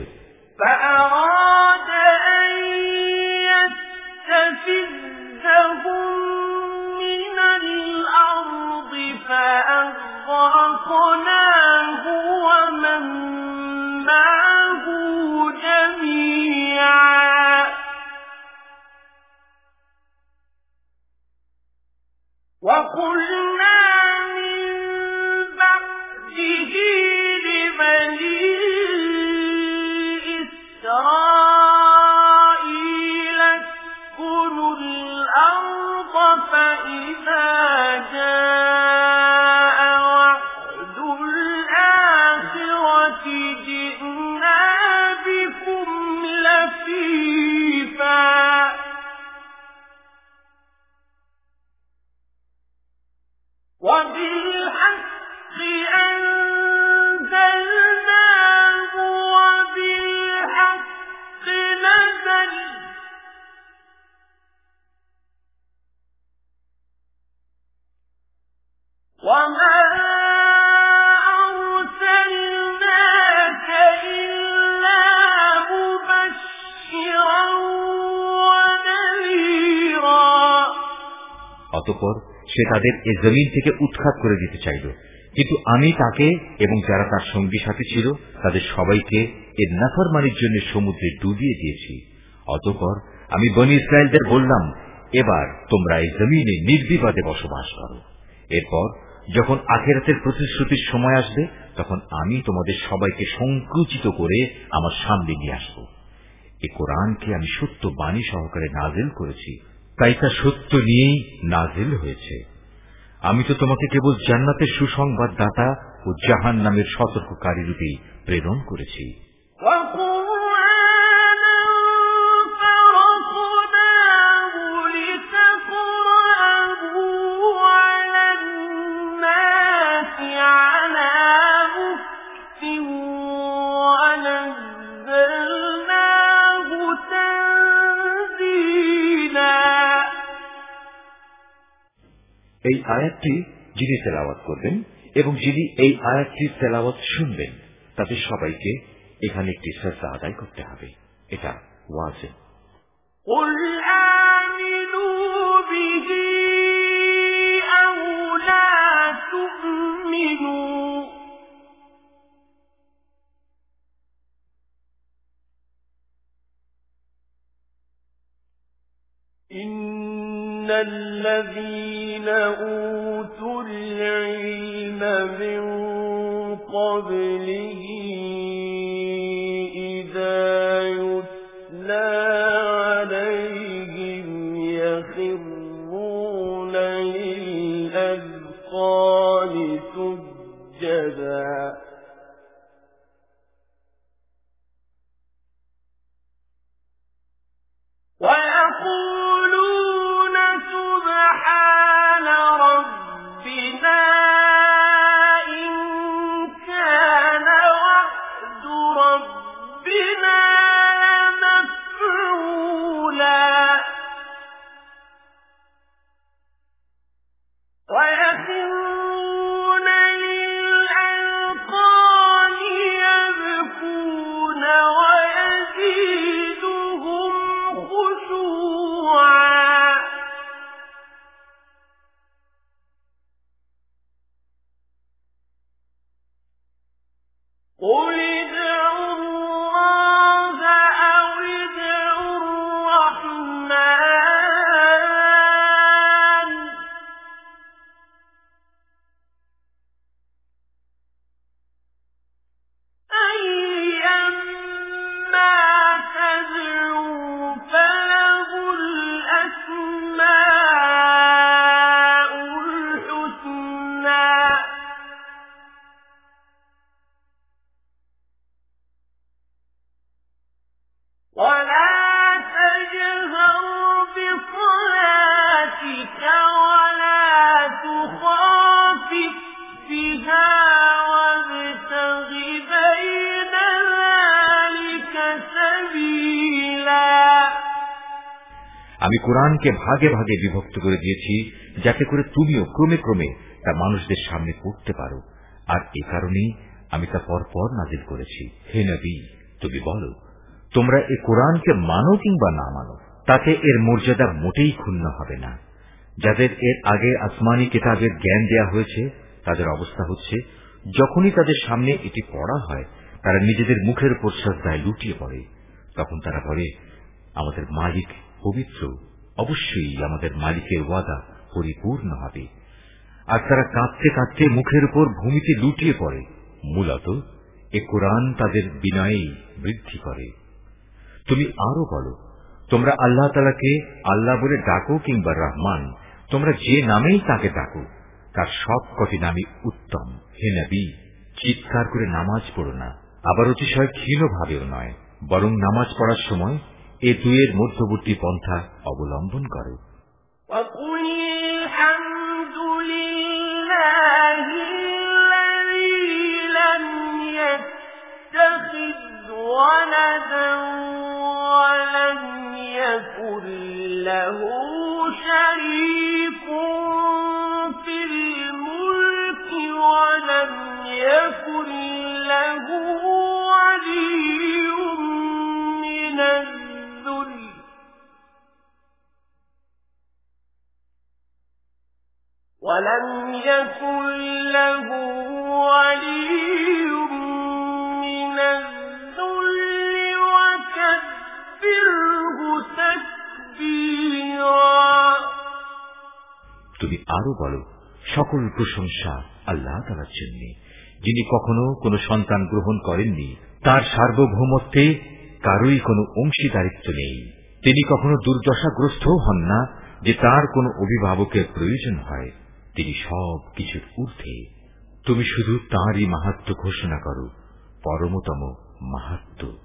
[SPEAKER 2] وَقُلْنَا مِن بَعْدِهِ لِبَنِي إِسْرَائِيلَ اسْكُنُوا الْأَرْضَ فَإِذَا جَاءَ وَعْدُ الْآخِرَةِ جِئْنَا بِكُمْ لَفِيفًا وَبِالْحَقِّ أَنزَلْنَاهُ وَبِالْحَقِّ نَزَلَ وَمَا أَرْسَلْنَاكَ إِلَّا مُبَشِّرًا وَنَذِيرًا।
[SPEAKER 1] অতঃপর সে তাদের এ জমিন থেকে উৎখাত করে দিতে চাইল, কিন্তু আমি তাকে এবং যারা তার সঙ্গী সাথী ছিল তাদের সবাইকে এর নাফরমানির জন্য সমুদ্রে ডুবিয়ে দিয়েছি। অতঃপর আমি বনী ইসরায়েলদের বললাম, এবার তোমরা এই জমিনে নির্বিবাদে বসবাস করো। এরপর যখন আখিরাতের প্রতিশ্রুতির সময় আসবে তখন আমি তোমাদের সবাইকে সংকুচিত করে আমার সামনে নিয়ে আসব। এই কোরআনকে আমি সত্য বাণী সহকারে নাজিল করেছি, তাই তা সত্য নিয়েই নাজিল হয়েছে। আমি তো তোমাকে কেবল জান্নাতের সুসংবাদ দাতা ও জাহান্নামের সতর্ককারী রূপে প্রেরণ করেছি। এই আয়াতটি যিনি তেলাওয়াত করবেন এবং যিনি এই আয়াতটির তেলাওয়াত শুনবেন তাদের সবাইকে এখানে একটি সাজদা আদায় করতে হবে। এটা ওয়াজিব।
[SPEAKER 2] قُلْ آمِنُوا بِهِ أَوْ لَا تُؤْمِنُوا إِنَّ الَّذِينَ أُوتُوا الْعِلْمَ مِنْ قَبْلِهِ إِذَا يُتْلَى عَلَيْهِمْ يَخِرُّونَ لِلْأَذْقَانِ سُجَّدًا وَيَقُولُونَ سُبْحَانَ رَبِّنَا إِن كَانَ وَعْدُ رَبِّنَا لَمَفْعُولًا وَيَخِرُّونَ لِلْأَذْقَانِ يَبْكُونَ وَيَزِيدُهُمْ خُشُوعًا قُلِ ادْعُوا اللَّهَ أَوِ ادْعُوا الرَّحْمَٰنَ أَيًّمَّا تَدْعُوا فَلَهُ الْأَسْمَاءُ الْحُسْنَى وَلَا تَجْهَرْ بِصَلَاتِكَ وَلَا تُخَافِتْ بِهَا وَابْتَغِ بَيْنَ ذَلِكَ سَبِيلًا
[SPEAKER 1] আমি কোরআনকে ভাগে ভাগে বিভক্ত করে দিয়েছি, যাতে করে তুমিও ক্রমে ক্রমে তা মানুষদের সামনে পড়তে পারো, আর এ কারণেই আমি তা পরপর নাজিল করেছি। হে নবী, তুমি বলো, তোমরা এ কোরআনকে মানো কিংবা না মানো, তাতে এর মর্যাদা মোটেই ক্ষুণ্ণ হবে না। যাদের এর আগে আসমানি কিতাবের জ্ঞান দেয়া হয়েছে, তাদের অবস্থা হচ্ছে, যখনই তাদের সামনে এটি পড়া হয়, তারা নিজেদের মুখের উপর সাজদায় লুটিয়ে পড়ে। তখন তারা বলে, আমাদের মালিক পবিত্র, অবশ্যই আমাদের মালিকের ওয়াদা পরিপূর্ণ হবে। আর তারা কাঁদতে কাঁদতে মুখের উপর ভূমিতে লুটিয়ে পড়ে। মূলত এ কোরআন তাদের বিনয়েই বৃদ্ধি করে। তুমি আরো বলো, তোমরা আল্লাহ তাআলাকে আল্লাহ বলে ডাকো কিংবা রহমান, তোমরা যে নামেই তাকে ডাকো, তার সব কটি নামই উত্তম। হে নবী, চিৎকার করে নামাজ পড়ো না, আবার অতিশয় ক্ষীণ ভাবেও নয়, বরং নামাজ পড়ার সময় এ দুয়ের মধ্যবর্তী পন্থা অবলম্বন করো।
[SPEAKER 2] ولم يكن له شريك في الملك ولم يكن له ولي من الذل ولم يكن له ولي من الذل
[SPEAKER 1] তুমি আরো বলো, সকল প্রশংসা আল্লাহ তাআলার জন্য, যিনি কখনো কোনো সন্তান গ্রহণ করেননি, তার সার্বভৌমত্বে কারোই কোনো অংশীদারিত্ব নেই। তিনি কখনো দুর্দশাগ্রস্ত হন না যে তার কোনো অভিভাবকের প্রয়োজন হয়। তিনি সব কিছুর ঊর্ধ্বে। তুমি শুধু তাঁরই মাহাত্ম্য ঘোষণা করো, পরমতম মাহাত্ম্য।